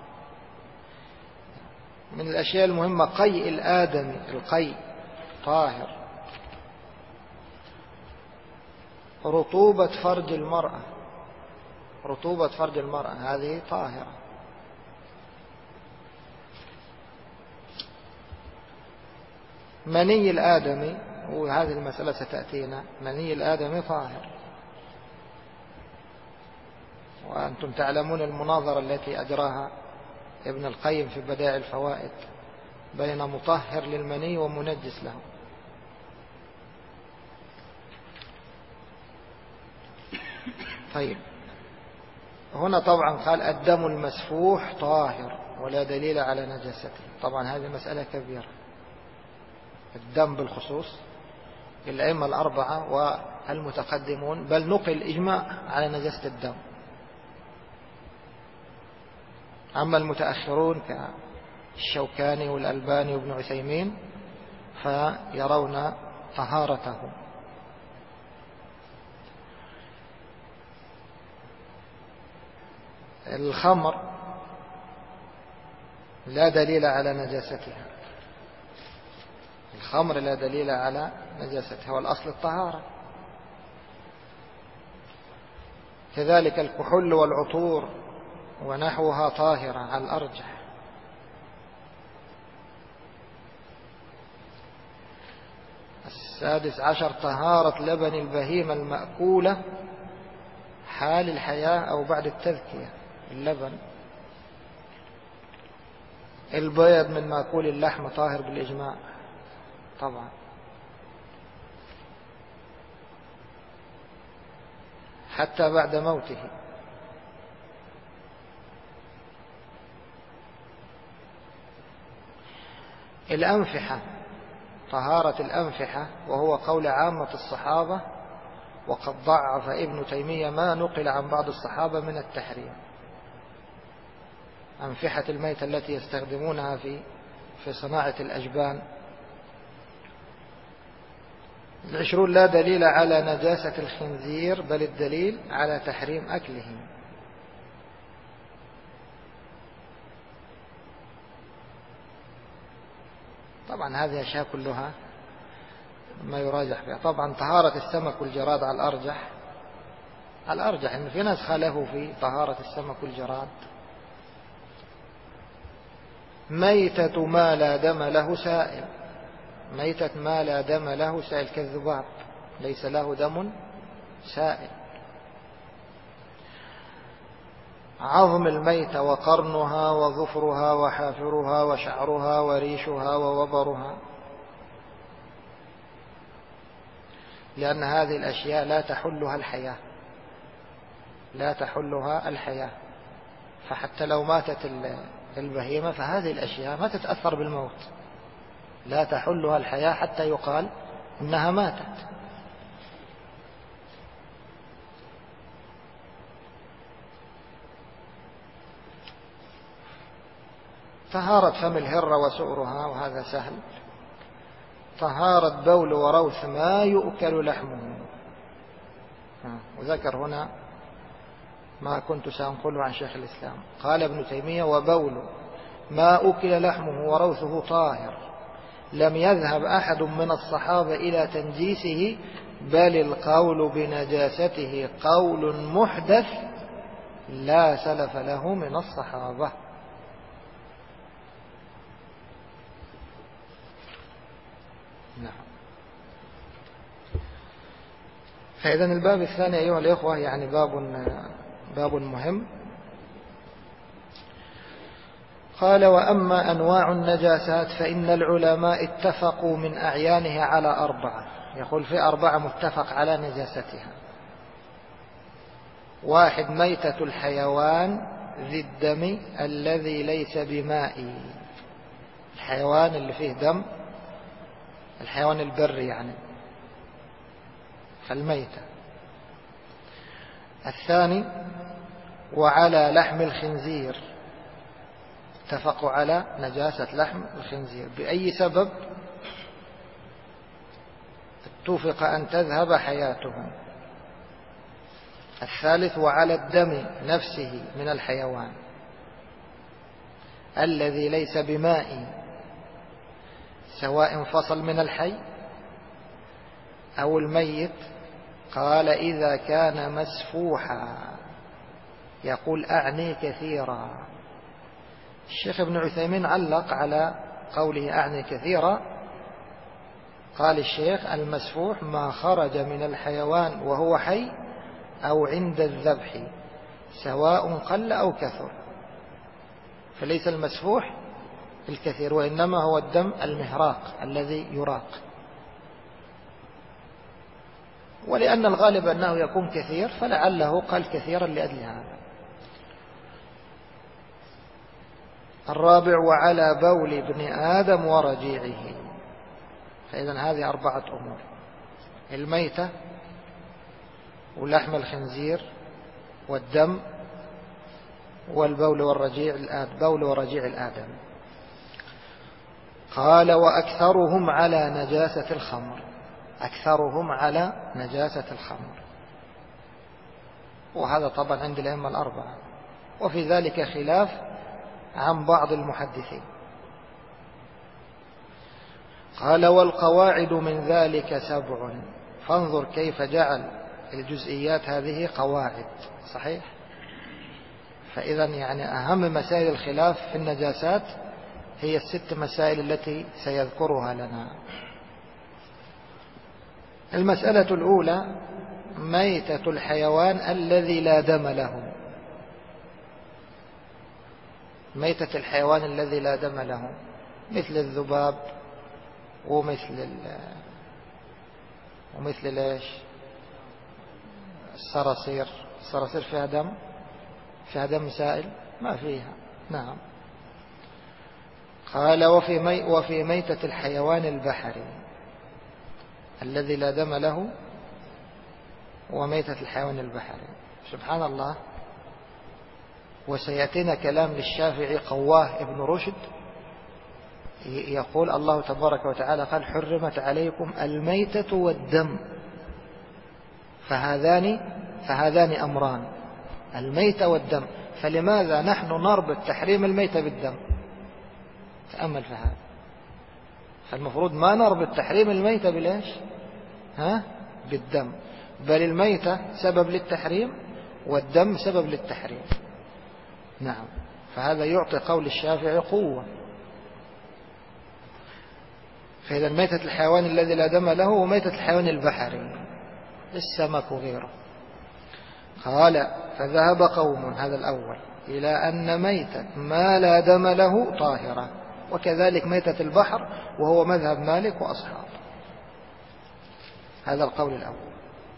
من الأشياء المهمة قيء الآدم، القيء طاهر. رطوبة فرج المرأة، رطوبة فرج المرأة هذه طاهرة. مني الآدمي، وهذه المسألة ستأتينا، مني الآدمي طاهر. وأنتم تعلمون المناظرة التي أجراها ابن القيم في بدائع الفوائد بين مطهر للمني ومنجس له. طيب، هنا طبعا قال الدم المسفوح طاهر ولا دليل على نجاسته. طبعا هذه مسألة كبيرة. الدم بالخصوص الأئمة الأربعة والمتقدمون بل نقل إجماع على نجاسة الدم. أما المتأخرون كالشوكاني والألباني وابن عثيمين فيرون طهارته. الخمر لا دليل على نجاستها. الخمر لا دليل على نجاستها، والأصل الطهارة. كذلك الكحول والعطور ونحوها طاهرة على الأرجح. السادس عشر طهارة لبن البهيمة المأكولة حال الحياة أو بعد التذكية. اللبن البيض من مأكول اللحم طاهر بالإجماع طبعا. حتى بعد موته. الأنفحة طهارة الأنفحة، وهو قول عامة الصحابة، وقد ضعف ابن تيمية ما نقل عن بعض الصحابة من التحريم. أنفحة الميتة التي يستخدمونها في صناعة الأجبان. 20 لا دليل على نجاسة الخنزير، بل الدليل على تحريم أكله. طبعا هذه أشياء كلها ما يراجح فيها. طبعا طهارة السمك والجراد على الأرجح إن في ناس خالفوا في طهارة السمك والجراد. ميتة ما لا دم له سائل، ميتة ما لا دم له سائل كالذباب ليس له دم سائل. عظم الميتة وقرنها وظفرها وحافرها وشعرها وريشها ووبرها، لأن هذه الأشياء لا تحلها الحياة، فحتى لو ماتت البهيمة فهذه الأشياء ما تتأثر بالموت، لا تحلها الحياة حتى يقال إنها ماتت. طهارة فم الهرة وسؤرها، وهذا سهل. طهارة بول وروث ما يؤكل لحمه، وذكر هنا ما كنت سأنقله عن شيخ الإسلام. قال ابن تيمية: وبول ما أكل لحمه وروثه طاهر، لم يذهب أحد من الصحابة إلى تنجيسه، بل القول بنجاسته قول محدث لا سلف له من الصحابة. نعم. فإذا الباب الثاني أيها الإخوة يعني باب مهم. قال: وأما أنواع النجاسات فإن العلماء اتفقوا من أعيانها على 4. يقول في 4 متفق على نجاستها. 1 ميتة الحيوان ذي الدم الذي ليس بمائي، الحيوان اللي فيه دم، الحيوان البري يعني، فالميتة. 2 وعلى لحم الخنزير، اتفقوا على نجاسة لحم الخنزير بأي سبب اتفق أن تذهب حياته. 3 وعلى الدم نفسه من الحيوان الذي ليس بمائي، سواء انفصل من الحي أو الميت. قال: إذا كان مسفوحا. يقول: أعني كثيرا. الشيخ ابن عثيمين علق على قوله أعني كثيرا، قال الشيخ: المسفوح ما خرج من الحيوان وهو حي أو عند الذبح، سواء قل أو كثر. فليس المسفوح الكثير، وإنما هو الدم المهراق الذي يراق، ولأن الغالب أنه يكون كثير فلعله قال كثيرا لأجل هذا. 4 وعلى بول ابن آدم ورجيعه. فإذا هذه 4 أمور: الميتة ولحم الخنزير والدم والبول ورجيع الآدم. قال: وأكثرهم على نجاسة الخمر، أكثرهم على نجاسة الخمر، وهذا طبعا عند الأئمة 4، وفي ذلك خلاف عن بعض المحدثين. قال: والقواعد من ذلك 7. فانظر كيف جعل الجزئيات هذه قواعد. صحيح. فإذا يعني أهم مسائل الخلاف في النجاسات هي 6 مسائل التي سيذكرها لنا. المسألة الأولى: ميتة الحيوان الذي لا دم له. ميتة الحيوان الذي لا دم له مثل الذباب ومثل ليش الصراصير. الصراصير فيها دم سائل؟ ما فيها. نعم. قال وفي ميتة الحيوان البحري الذي لا دم له وميتة الحيوان البحري. سبحان الله. وسيأتينا كلام للشافعي قواه ابن رشد يقول الله تبارك وتعالى قال حرمت عليكم الميتة والدم، فهذان أمران، الميتة والدم، فلماذا نحن نربط تحريم الميتة بالدم؟ تأمل في هذا. فالمفروض ما نربط تحريم الميتة بالإيش؟ بالدم، بل الميتة سبب للتحريم والدم سبب للتحريم. نعم. فهذا يعطي قول الشافعي قوة. فإذا ميتة الحيوان الذي لا دم له وميتة الحيوان البحري السمك وغيره. قال فذهب قوم، هذا الأول، إلى أن ميتة ما لا دم له طاهرة، وكذلك ميتة البحر، وهو مذهب مالك وأصحابه. هذا القول الأول.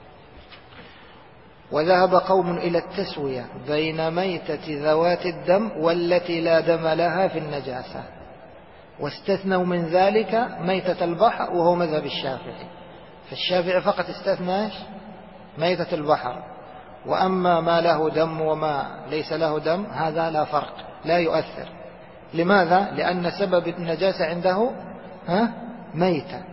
وذهب قوم إلى التسوية بين ميتة ذوات الدم والتي لا دم لها في النجاسة، واستثنوا من ذلك ميتة البحر، وهو مذهب الشافعي. فالشافعي فقط استثنى ميتة البحر، وأما ما له دم وما ليس له دم هذا لا فرق، لا يؤثر. لماذا؟ لأن سبب النجاسة عنده ميتة.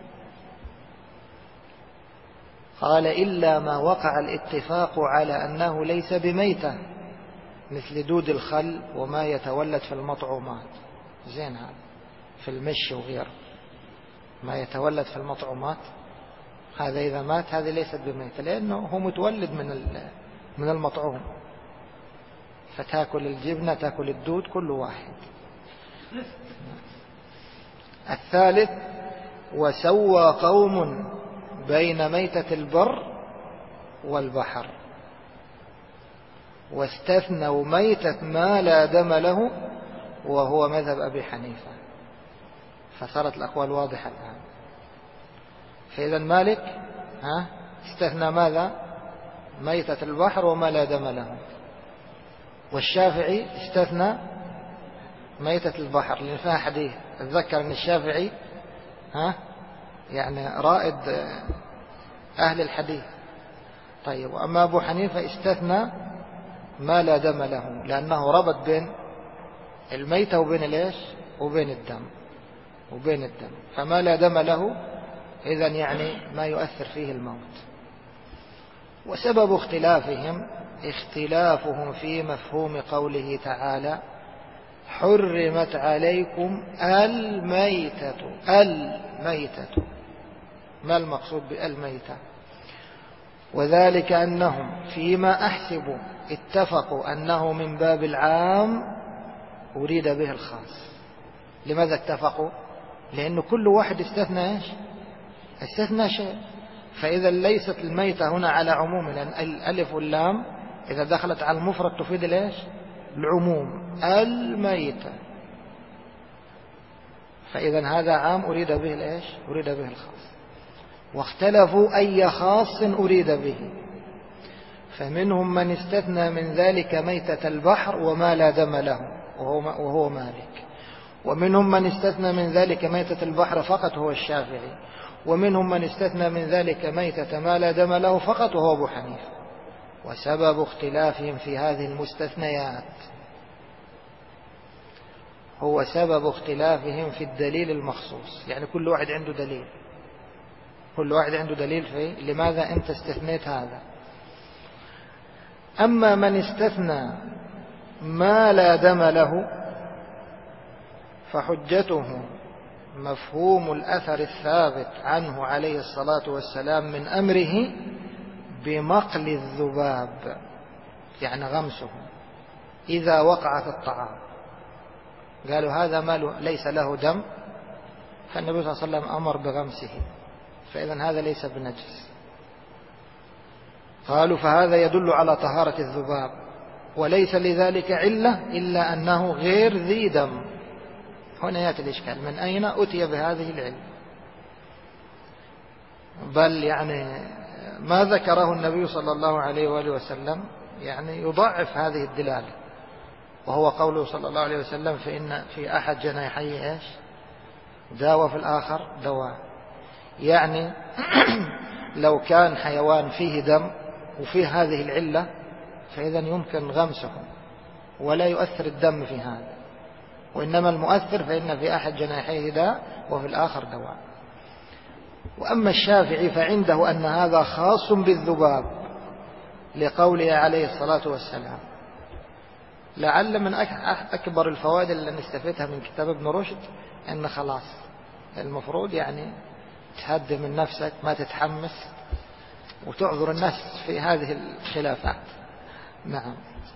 قال إلا ما وقع الاتفاق على أنه ليس بميتة، مثل دود الخل وما يتولد في المطعومات. زين، هذا في المشي وغيره ما يتولد في المطعومات، هذا إذا مات هذه ليست بميتة، لأنه هو متولد من المطعوم، فتاكل الجبنة تاكل الدود كل واحد. الثالث وسوى قوم بين ميتة البر والبحر، واستثنوا ميتة ما لا دم له، وهو مذهب أبي حنيفة. فصارت الأقوال واضحة الآن. فإذا مالك استثنى ماذا؟ ميتة البحر وما لا دم له. والشافعي استثنى ميتة البحر، لأن فيها حديث. أتذكر أن الشافعي يعني رائد أهل الحديث. طيب، وأما أبو حنيفة استثنى ما لا دم له، لأنه ربط بين الميتة وبين الإيش؟ وبين الدم. فما لا دم له إذن يعني ما يؤثر فيه الموت. وسبب اختلافهم في مفهوم قوله تعالى حرمت عليكم الميتة. ما المقصود بالميتة؟ وذلك أنهم فيما أحسب اتفقوا أنه من باب العام أريد به الخاص. لماذا اتفقوا؟ لأن كل واحد استثنى شيء. فإذا ليست الميتة هنا على عموم، لأن الألف واللام إذا دخلت على المفرد تفيد العموم، الميتة. فإذا هذا عام أريد به أريد به الخاص. واختلفوا أي خاص أريد به، فمنهم من استثنى من ذلك ميتة البحر وما لا دم له، وهو مالك. ومنهم من استثنى من ذلك ميتة البحر فقط، هو الشافعي. ومنهم من استثنى من ذلك ميتة ما لا دم له فقط، وهو أبو حنيفة. وسبب اختلافهم في هذه المستثنيات هو سبب اختلافهم في الدليل المخصوص. يعني كل واحد عنده دليل في لماذا أنت استثنيت هذا. أما من استثنى ما لا دم له فحجته مفهوم الأثر الثابت عنه عليه الصلاة والسلام من أمره بمقل الذباب، يعني غمسه إذا وقع في الطعام. قالوا هذا ما ليس له دم، فالنبي صلى الله عليه وسلم أمر بغمسه، فإذا هذا ليس بنجس. قالوا فهذا يدل على طهارة الذباب، وليس لذلك علة إلا أنه غير ذي دم. هنا يأتي الإشكال، من أين أتي بهذه العلة؟ بل يعني ما ذكره النبي صلى الله عليه وآله وسلم يعني يضعف هذه الدلالة. وهو قوله صلى الله عليه وسلم فإن في أحد جناحيه إيش داء وفي الآخر دواء. يعني لو كان حيوان فيه دم وفيه هذه العلة فإذا يمكن غمسه ولا يؤثر الدم في هذا، وإنما المؤثر فإن في أحد جناحيه داء وفي الآخر دواء. وأما الشافعي فعنده أن هذا خاص بالذباب لقوله عليه الصلاة والسلام. لعل من أكبر الفوائد اللي نستفيدها من كتاب ابن رشد أن خلاص المفروض يعني تهدي من نفسك، ما تتحمس وتعذر الناس في هذه الخلافات. نعم.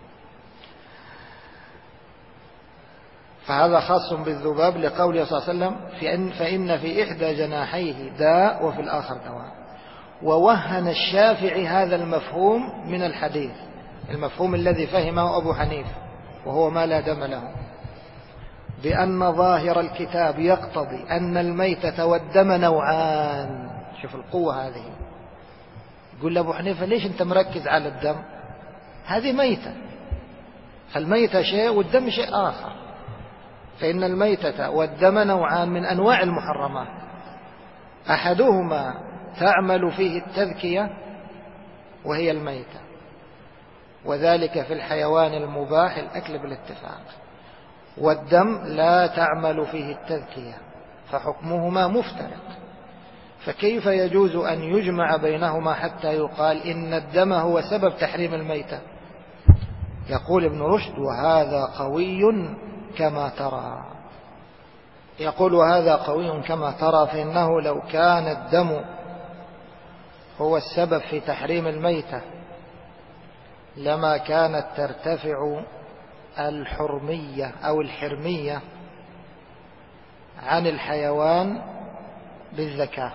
فهذا خاص بالذباب لقوله صلى الله عليه وسلم فإن في إحدى جناحيه داء وفي الآخر دواء. ووهن الشافعي هذا المفهوم من الحديث، المفهوم الذي فهمه أبو حنيفة وهو ما لا دم له، بأن ظاهر الكتاب يقتضي أن الميتة والدم نوعان. شوف القوة هذه. يقول لأبو حنيفة ليش أنت مركز على الدم؟ هذه ميتة، فالميتة شيء والدم شيء آخر. فإن الميتة والدم نوعان من أنواع المحرمات، أحدهما تعمل فيه التذكية وهي الميتة، وذلك في الحيوان المباح الأكل بالاتفاق، والدم لا تعمل فيه التذكية فحكمهما مفترق. فكيف يجوز أن يجمع بينهما حتى يقال إن الدم هو سبب تحريم الميتة؟ يقول ابن رشد وهذا قوي كما ترى. يقول وهذا قوي كما ترى، فإنه لو كان الدم هو السبب في تحريم الميتة لما كانت ترتفع الحرمية أو الحرمية عن الحيوان بالزكاة،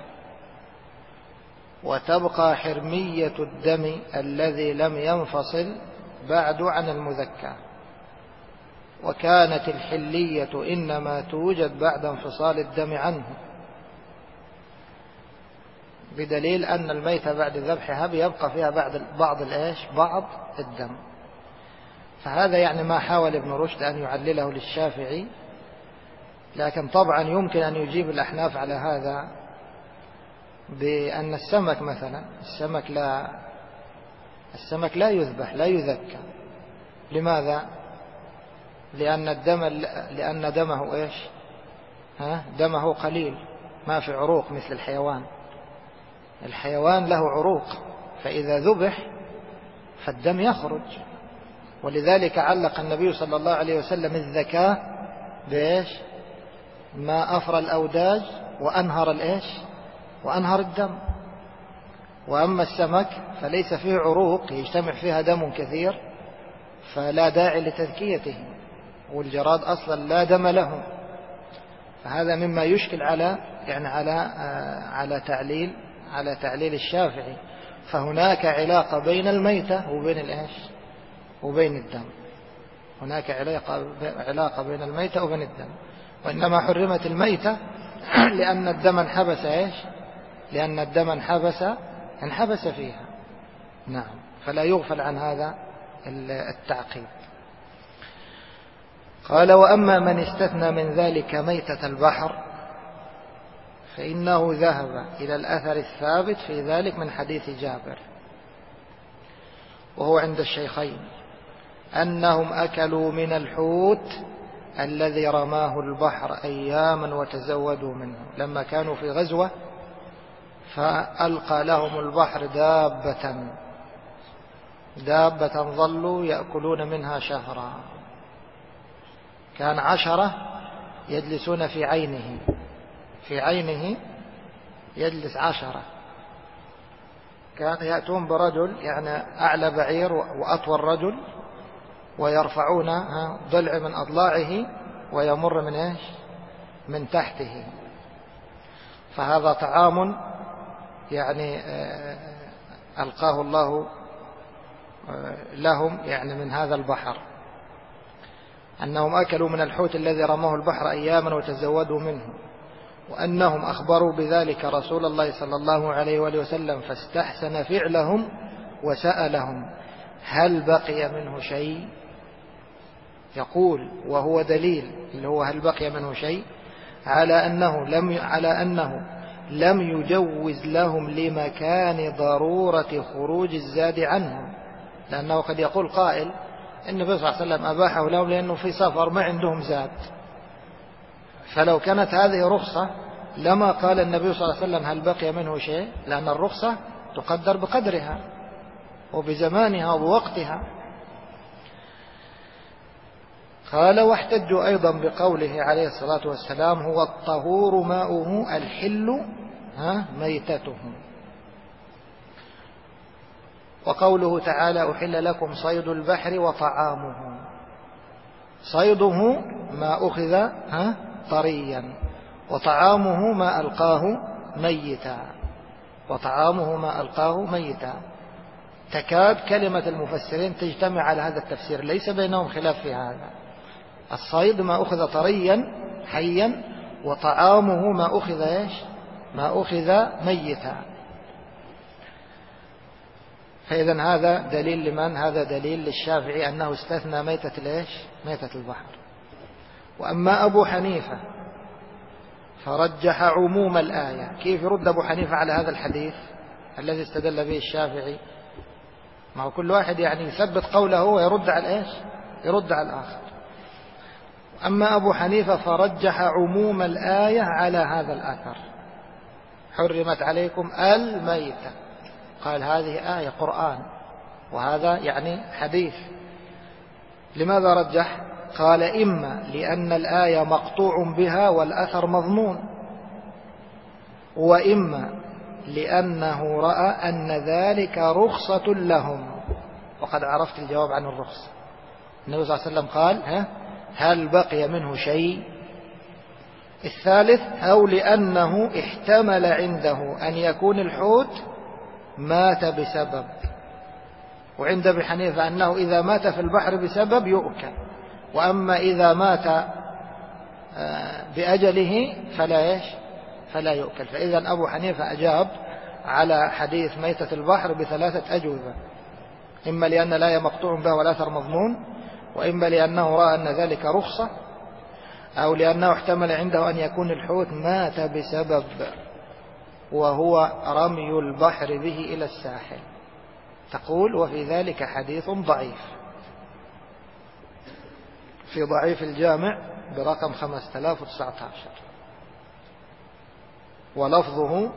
وتبقى حرمية الدم الذي لم ينفصل بعد عن المذكى، وكانت الحلية إنما توجد بعد انفصال الدم عنه، بدليل أن الميتة بعد ذبحها بيبقى فيها بعض الدم. فهذا يعني ما حاول ابن رشد أن يعلله للشافعي، لكن طبعا يمكن أن يجيب الأحناف على هذا بأن السمك مثلا السمك لا يذبح لا يذكى. لماذا؟ لأن دمه إيش؟ دمه قليل، ما في عروق مثل الحيوان. الحيوان له عروق، فإذا ذبح فالدم يخرج. ولذلك علق النبي صلى الله عليه وسلم الزكاة بإيش؟ ما أفرى الأوداج وأنهر الدم. وأما السمك فليس فيه عروق يجتمع فيها دم كثير، فلا داعي لتذكيته، والجراد أصلا لا دم له. فهذا مما يشكل على تعليل الشافعي. فهناك علاقة بين الميتة وبين الدم. هناك علاقة بين الميتة وبين الدم، وإنما حرمت الميتة لأن الدم انحبس فيها. نعم. فلا يغفل عن هذا التعقيب. قال وأما من استثنى من ذلك ميتة البحر فإنه ذهب إلى الأثر الثابت في ذلك من حديث جابر، وهو عند الشيخين، أنهم أكلوا من الحوت الذي رماه البحر أياما وتزودوا منه. لما كانوا في غزوة فألقى لهم البحر دابة ظلوا يأكلون منها شهرا. كان 10 يجلسون في عينه يجلس 10. كان يأتون برجل يعني أعلى بعير وأطول رجل، ويرفعون ضلع من أضلاعه ويمر من تحته. فهذا طعام يعني ألقاه الله لهم يعني من هذا البحر، أنهم أكلوا من الحوت الذي رماه البحر أياما وتزودوا منه، وأنهم أخبروا بذلك رسول الله صلى الله عليه وآله وسلم فاستحسن فعلهم وسألهم هل بقي منه شيء؟ يقول وهو دليل اللي هو هل بقي منه شيء على أنه لم يجوز لهم لمكان ضرورة خروج الزاد عنهم، لأنه قد يقول قائل النبي صلى الله عليه وسلم أباحه لهم لأنه في سفر ما عندهم زاد، فلو كانت هذه رخصة لما قال النبي صلى الله عليه وسلم هل بقي منه شيء، لأن الرخصة تقدر بقدرها وبزمانها وبوقتها. قال واحتجوا أيضا بقوله عليه الصلاة والسلام هو الطهور ماؤه الحل ميتته، وقوله تعالى أحل لكم صيد البحر وطعامه، صيده ما أخذ طريا، وطعامه ما ألقاه ميتا، وطعامه ما ألقاه ميتا. تكاد كلمة المفسرين تجتمع على هذا التفسير، ليس بينهم خلاف في هذا. الصيد ما أخذ طريا حيا، وطعامه ما أخذ ما أخذ ميتا. فإذا هذا دليل لمن؟ هذا دليل للشافعي أنه استثنى ميتة البحر. وأما أبو حنيفة فرجح عموم الآية. كيف يرد أبو حنيفة على هذا الحديث الذي استدل به الشافعي؟ ما هو كل واحد يثبت قوله ويرد على يرد على الآخر. أما أبو حنيفة فرجح عموم الآية على هذا الأثر، حرمت عليكم الميتة، قال هذه آية قرآن وهذا حديث. لماذا رجح؟ قال إما لأن الآية مقطوع بها والأثر مضمون، وإما لأنه رأى أن ذلك رخصة لهم، وقد عرفت الجواب عن الرخصة. النبي صلى الله عليه وسلم قال هل بقي منه شيء. الثالث أو لأنه احتمل عنده أن يكون الحوت مات بسبب، وعند ابي حنيفة أنه إذا مات في البحر بسبب يؤكل، وأما إذا مات بأجله فلا يؤكل. فإذا أبو حنيفة أجاب على حديث ميتة البحر بثلاثة أجوبة، إما لأن الآية مقطوع بها والأثر مضمون، وإما لأنه رأى أن ذلك رخصة، أو لأنه احتمل عنده أن يكون الحوت مات بسبب، وهو رمي البحر به إلى الساحل. تقول وفي ذلك حديث ضعيف في ضعيف الجامع برقم 5019، ولفظه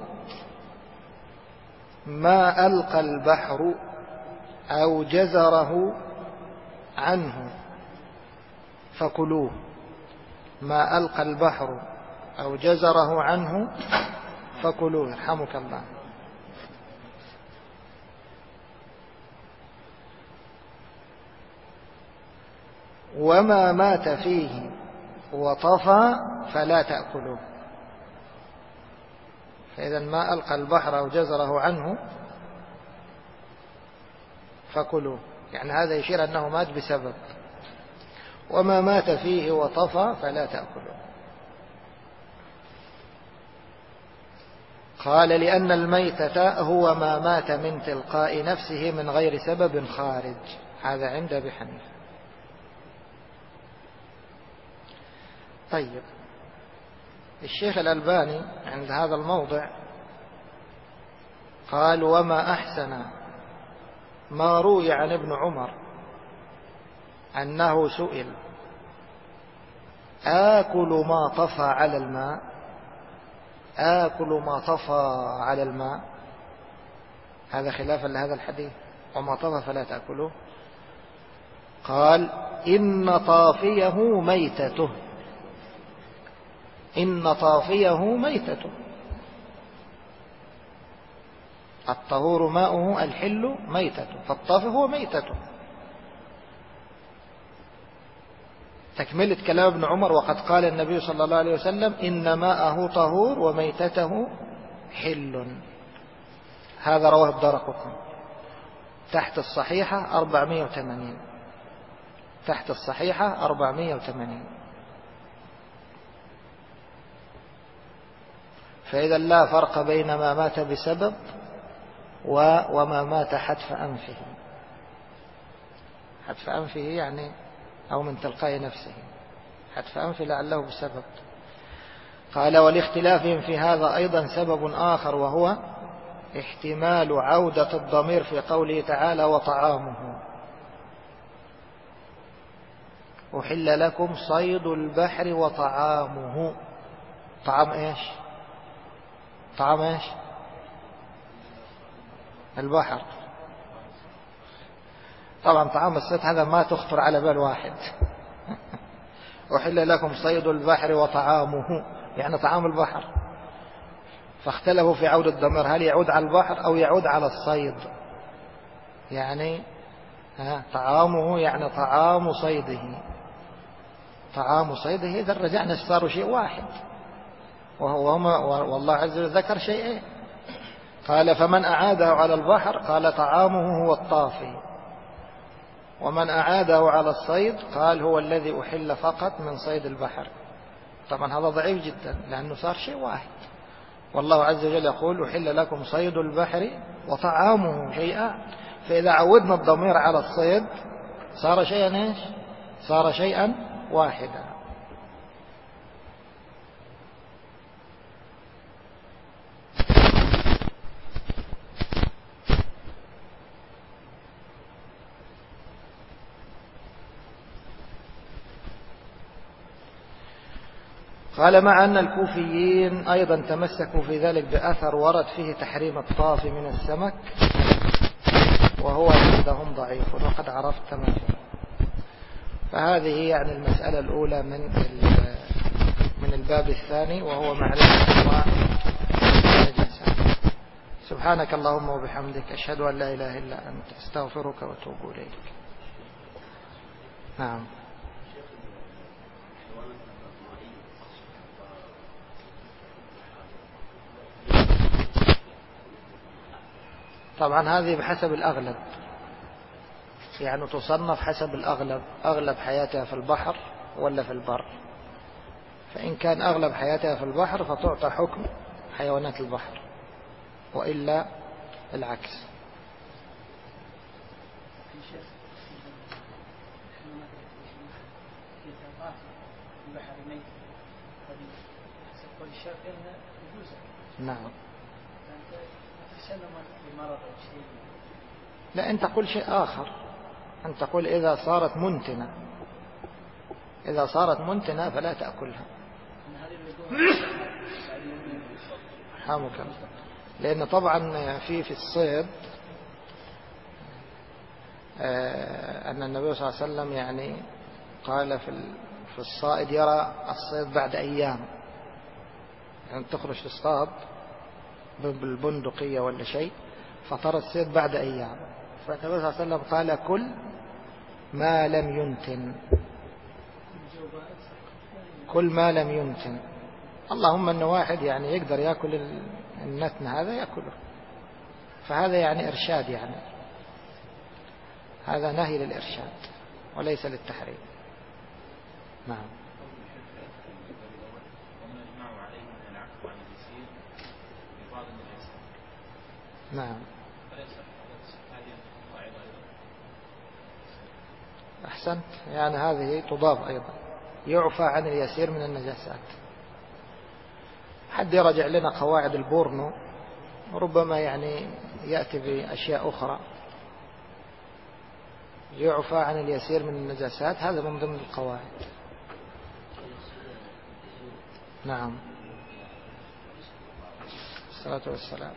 ما ألقى البحر أو جزره عنه فكلوه، ما ألقى البحر أو جزره عنه فكلوه، يرحمك الله. وما مات فيه وطفى فلا تأكلوه. فإذا ما ألقى البحر أو جزره عنه فكلوه، هذا يشير أنه مات بسبب. وما مات فيه وطفى فلا تأكلوه. قال لأن الميتة هو ما مات من تلقاء نفسه من غير سبب خارج. هذا عند أبي حنيفة. طيب، الشيخ الألباني عند هذا الموضع قال وما أحسن ما روي عن ابن عمر أنه سئل آكل ما طفى على الماء، آكل ما طفى على الماء، هذا خلافا لهذا الحديث، وما طفى فلا تأكلوه. قال إن طافيه ميتته، إن طافيه ميتته، الطهور ماؤه الحل ميتته، فالطافي هو ميتته. تكملة كلام ابن عمر وقد قال النبي صلى الله عليه وسلم إن ماءه طهور وميتته حل. هذا رواه الدارقطني تحت الصحيحة 480، تحت الصحيحة 480. فإذا لا فرق بين ما مات بسبب وما مات حتف أنفه. حتف أنفه أو من تلقاء نفسه، حتف أنف لعله بسبب. قال ولاختلافهم في هذا أيضا سبب آخر، وهو احتمال عودة الضمير في قوله تعالى وطعامه. أحل لكم صيد البحر وطعامه. طعام إيش؟ طعام إيش؟ البحر. طبعا طعام الصيد هذا ما تخطر على بال واحد. أحل لكم صيد البحر وطعامه يعني طعام البحر، فاختلفوا في عود الضمير هل يعود على البحر أو يعود على الصيد. يعني طعامه يعني طعام صيده، طعام صيده. إذا رجعنا صار شيء واحد، والله عز وجل ذكر شيئين. قال فمن أعاده على البحر قال طعامه هو الطافي، ومن أعاده على الصيد قال هو الذي أحل فقط من صيد البحر. طبعا هذا ضعيف جدا لأنه صار شيء واحد، والله عز وجل يقول أحل لكم صيد البحر وطعامه شيئا. فإذا عودنا الضمير على الصيد صار شيئا إيش؟ صار شيئا واحدا. قال مع أن الكوفيين أيضا تمسكوا في ذلك بأثر ورد فيه تحريم الطافي من السمك، وهو عندهم ضعيف وقد عرفت ما فيه. فهذه يعني المسألة الأولى من الباب الثاني، وهو معرفة أنواع النجاسات. سبحانك اللهم وبحمدك أشهد أن لا إله إلا أنت أستغفرك وأتوب إليك. نعم. طبعا هذه بحسب الأغلب، يعني تصنف حسب الأغلب، أغلب حياتها في البحر ولا في البر. فإن كان أغلب حياتها في البحر فتعطى حكم حيوانات البحر، وإلا العكس. نعم. لا أنت تقول شيء آخر، أنت تقول إذا صارت منتنة، إذا صارت منتنة فلا تأكلها. حامك. لأن طبعا في الصيد أن النبي صلى الله عليه وسلم يعني قال في الصائد يرى الصيد بعد أيام، يعني تخرج تصطاد بالبندقية ولا شيء فترى الصيد بعد أيام، فالنبي صلى الله عليه وسلم قال كل ما لم ينتن، كل ما لم ينتن. اللهم أن واحد يعني يقدر يأكل النتن هذا يأكله، فهذا يعني إرشاد، يعني هذا نهي للإرشاد وليس للتحريم. نعم. نعم. أحسنت، يعني هذه تضاف أيضا، يعفى عن اليسير من النجاسات. حد يرجع لنا قواعد البورنو، ربما يعني يأتي بأشياء أخرى. يعفى عن اليسير من النجاسات، هذا من ضمن القواعد. نعم. الصلاة والسلام.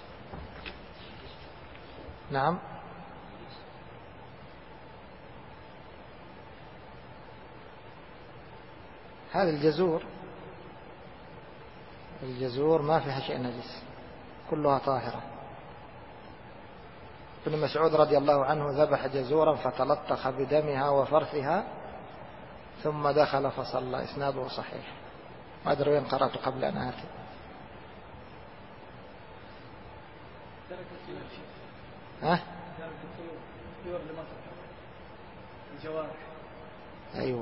نعم. هذا الجزور ما فيها شيء نجس، كلها طاهرة. ابن مسعود رضي الله عنه ذبح جزورا فتلطخ بدمها وفرثها ثم دخل فصلى. إسناده صحيح. ما أدري وين قرأت قبل أن آتي. ها؟ أيوة.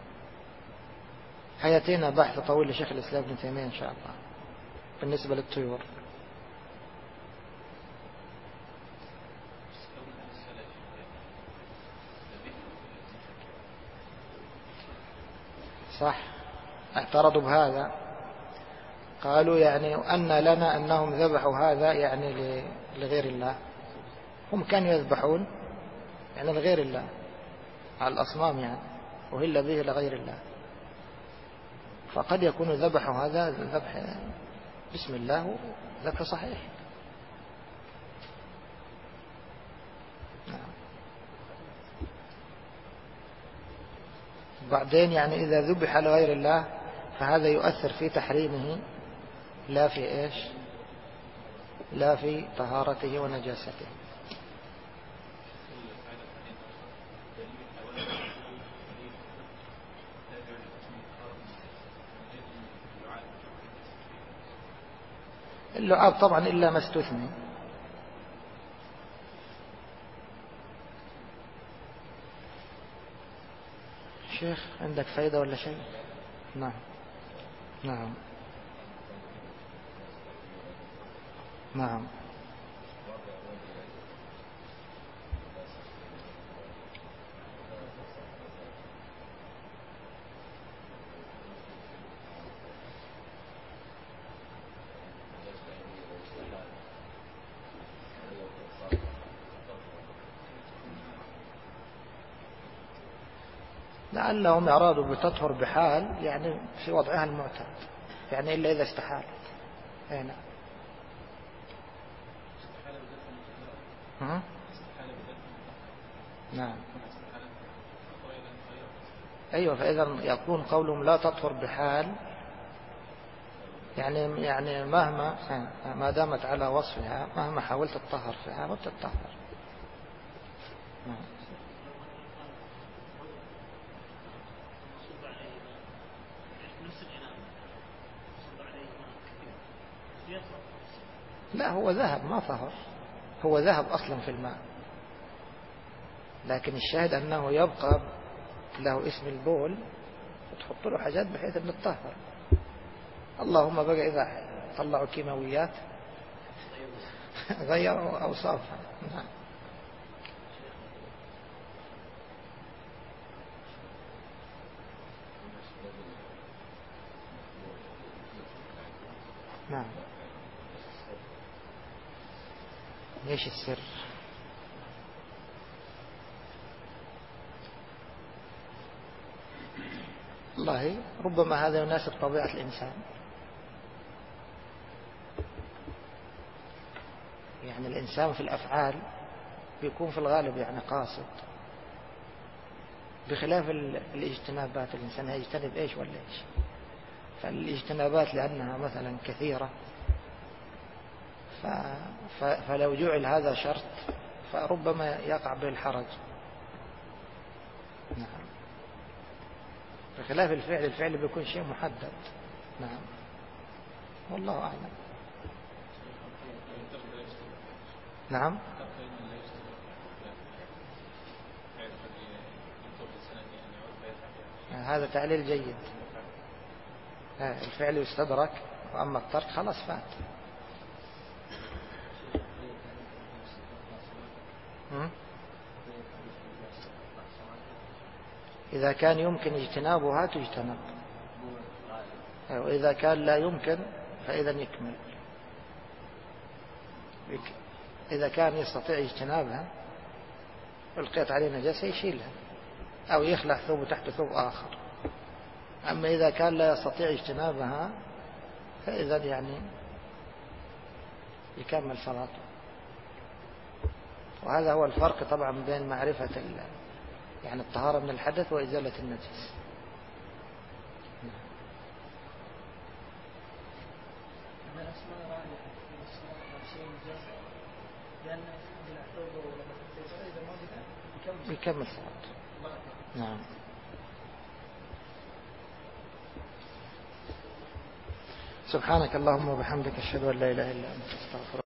حياتنا بحث طويل لشيخ الإسلام ابن تيمية إن شاء الله بالنسبة للطيور. صح. اعترضوا بهذا، قالوا يعني أن لنا أنهم ذبحوا هذا يعني لغير الله. هم كانوا يذبحون يعني لغير الله على الأصنام يعني، وهل به لغير الله، فقد يكون ذبحوا هذا ذبح بسم الله ذبح صحيح. بعدين يعني إذا ذبح لغير الله فهذا يؤثر في تحريمه لا في إيش، لا في طهارته ونجاسته. اللعاب طبعا إلا ما استثني. شيخ عندك فايدة ولا شيء؟ نعم نعم نعم. لعلهم أرادوا بتطهر بحال يعني في وضعها المعتاد، يعني إلا إذا استحالت. أي نعم. نعم أيوة. فإذا يكون قولهم لا تطهر بحال يعني مهما ما دامت على وصفها، مهما حاولت تطهر فيها ما بتطهر. نعم. لا هو ذهب ما طهر، هو ذهب أصلا في الماء، لكن الشاهد أنه يبقى له اسم البول وتحط له حاجات بحيث أن تطهر. اللهم بقى إذا طلعوا كيماويات غيروا أوصافها. نعم. نعم. ليش السر؟ والله ربما هذا يناسب طبيعة الإنسان، يعني الإنسان في الأفعال بيكون في الغالب يعني قاصد، بخلاف الاجتنابات. الإنسان هيجتنب إيش ولا إيش، فالاجتنابات لأنها مثلا كثيرة فلو جعل هذا شرط فربما يقع به الحرج. نعم. بخلاف الفعل بيكون شيء محدد. نعم والله أعلم. نعم. هذا تعليل جيد. الفعل يستدرك، وأما الترك خلاص فات. إذا كان يمكن اجتنابها تجتنب، وإذا كان لا يمكن فإذا يكمل. إذا كان يستطيع اجتنابها ألقيت عليه نجاسة يشيلها أو يخلع ثوب تحت ثوب آخر. أما إذا كان لا يستطيع اجتنابها فإذا يعني يكمل صلاته. وهذا هو الفرق طبعا بين معرفة يعني الطهارة من الحدث وإزالة النجس. يكمل صلاته. نعم. سبحانك اللهم وبحمدك أشهد أن لا إله إلا أنت أستغفرك.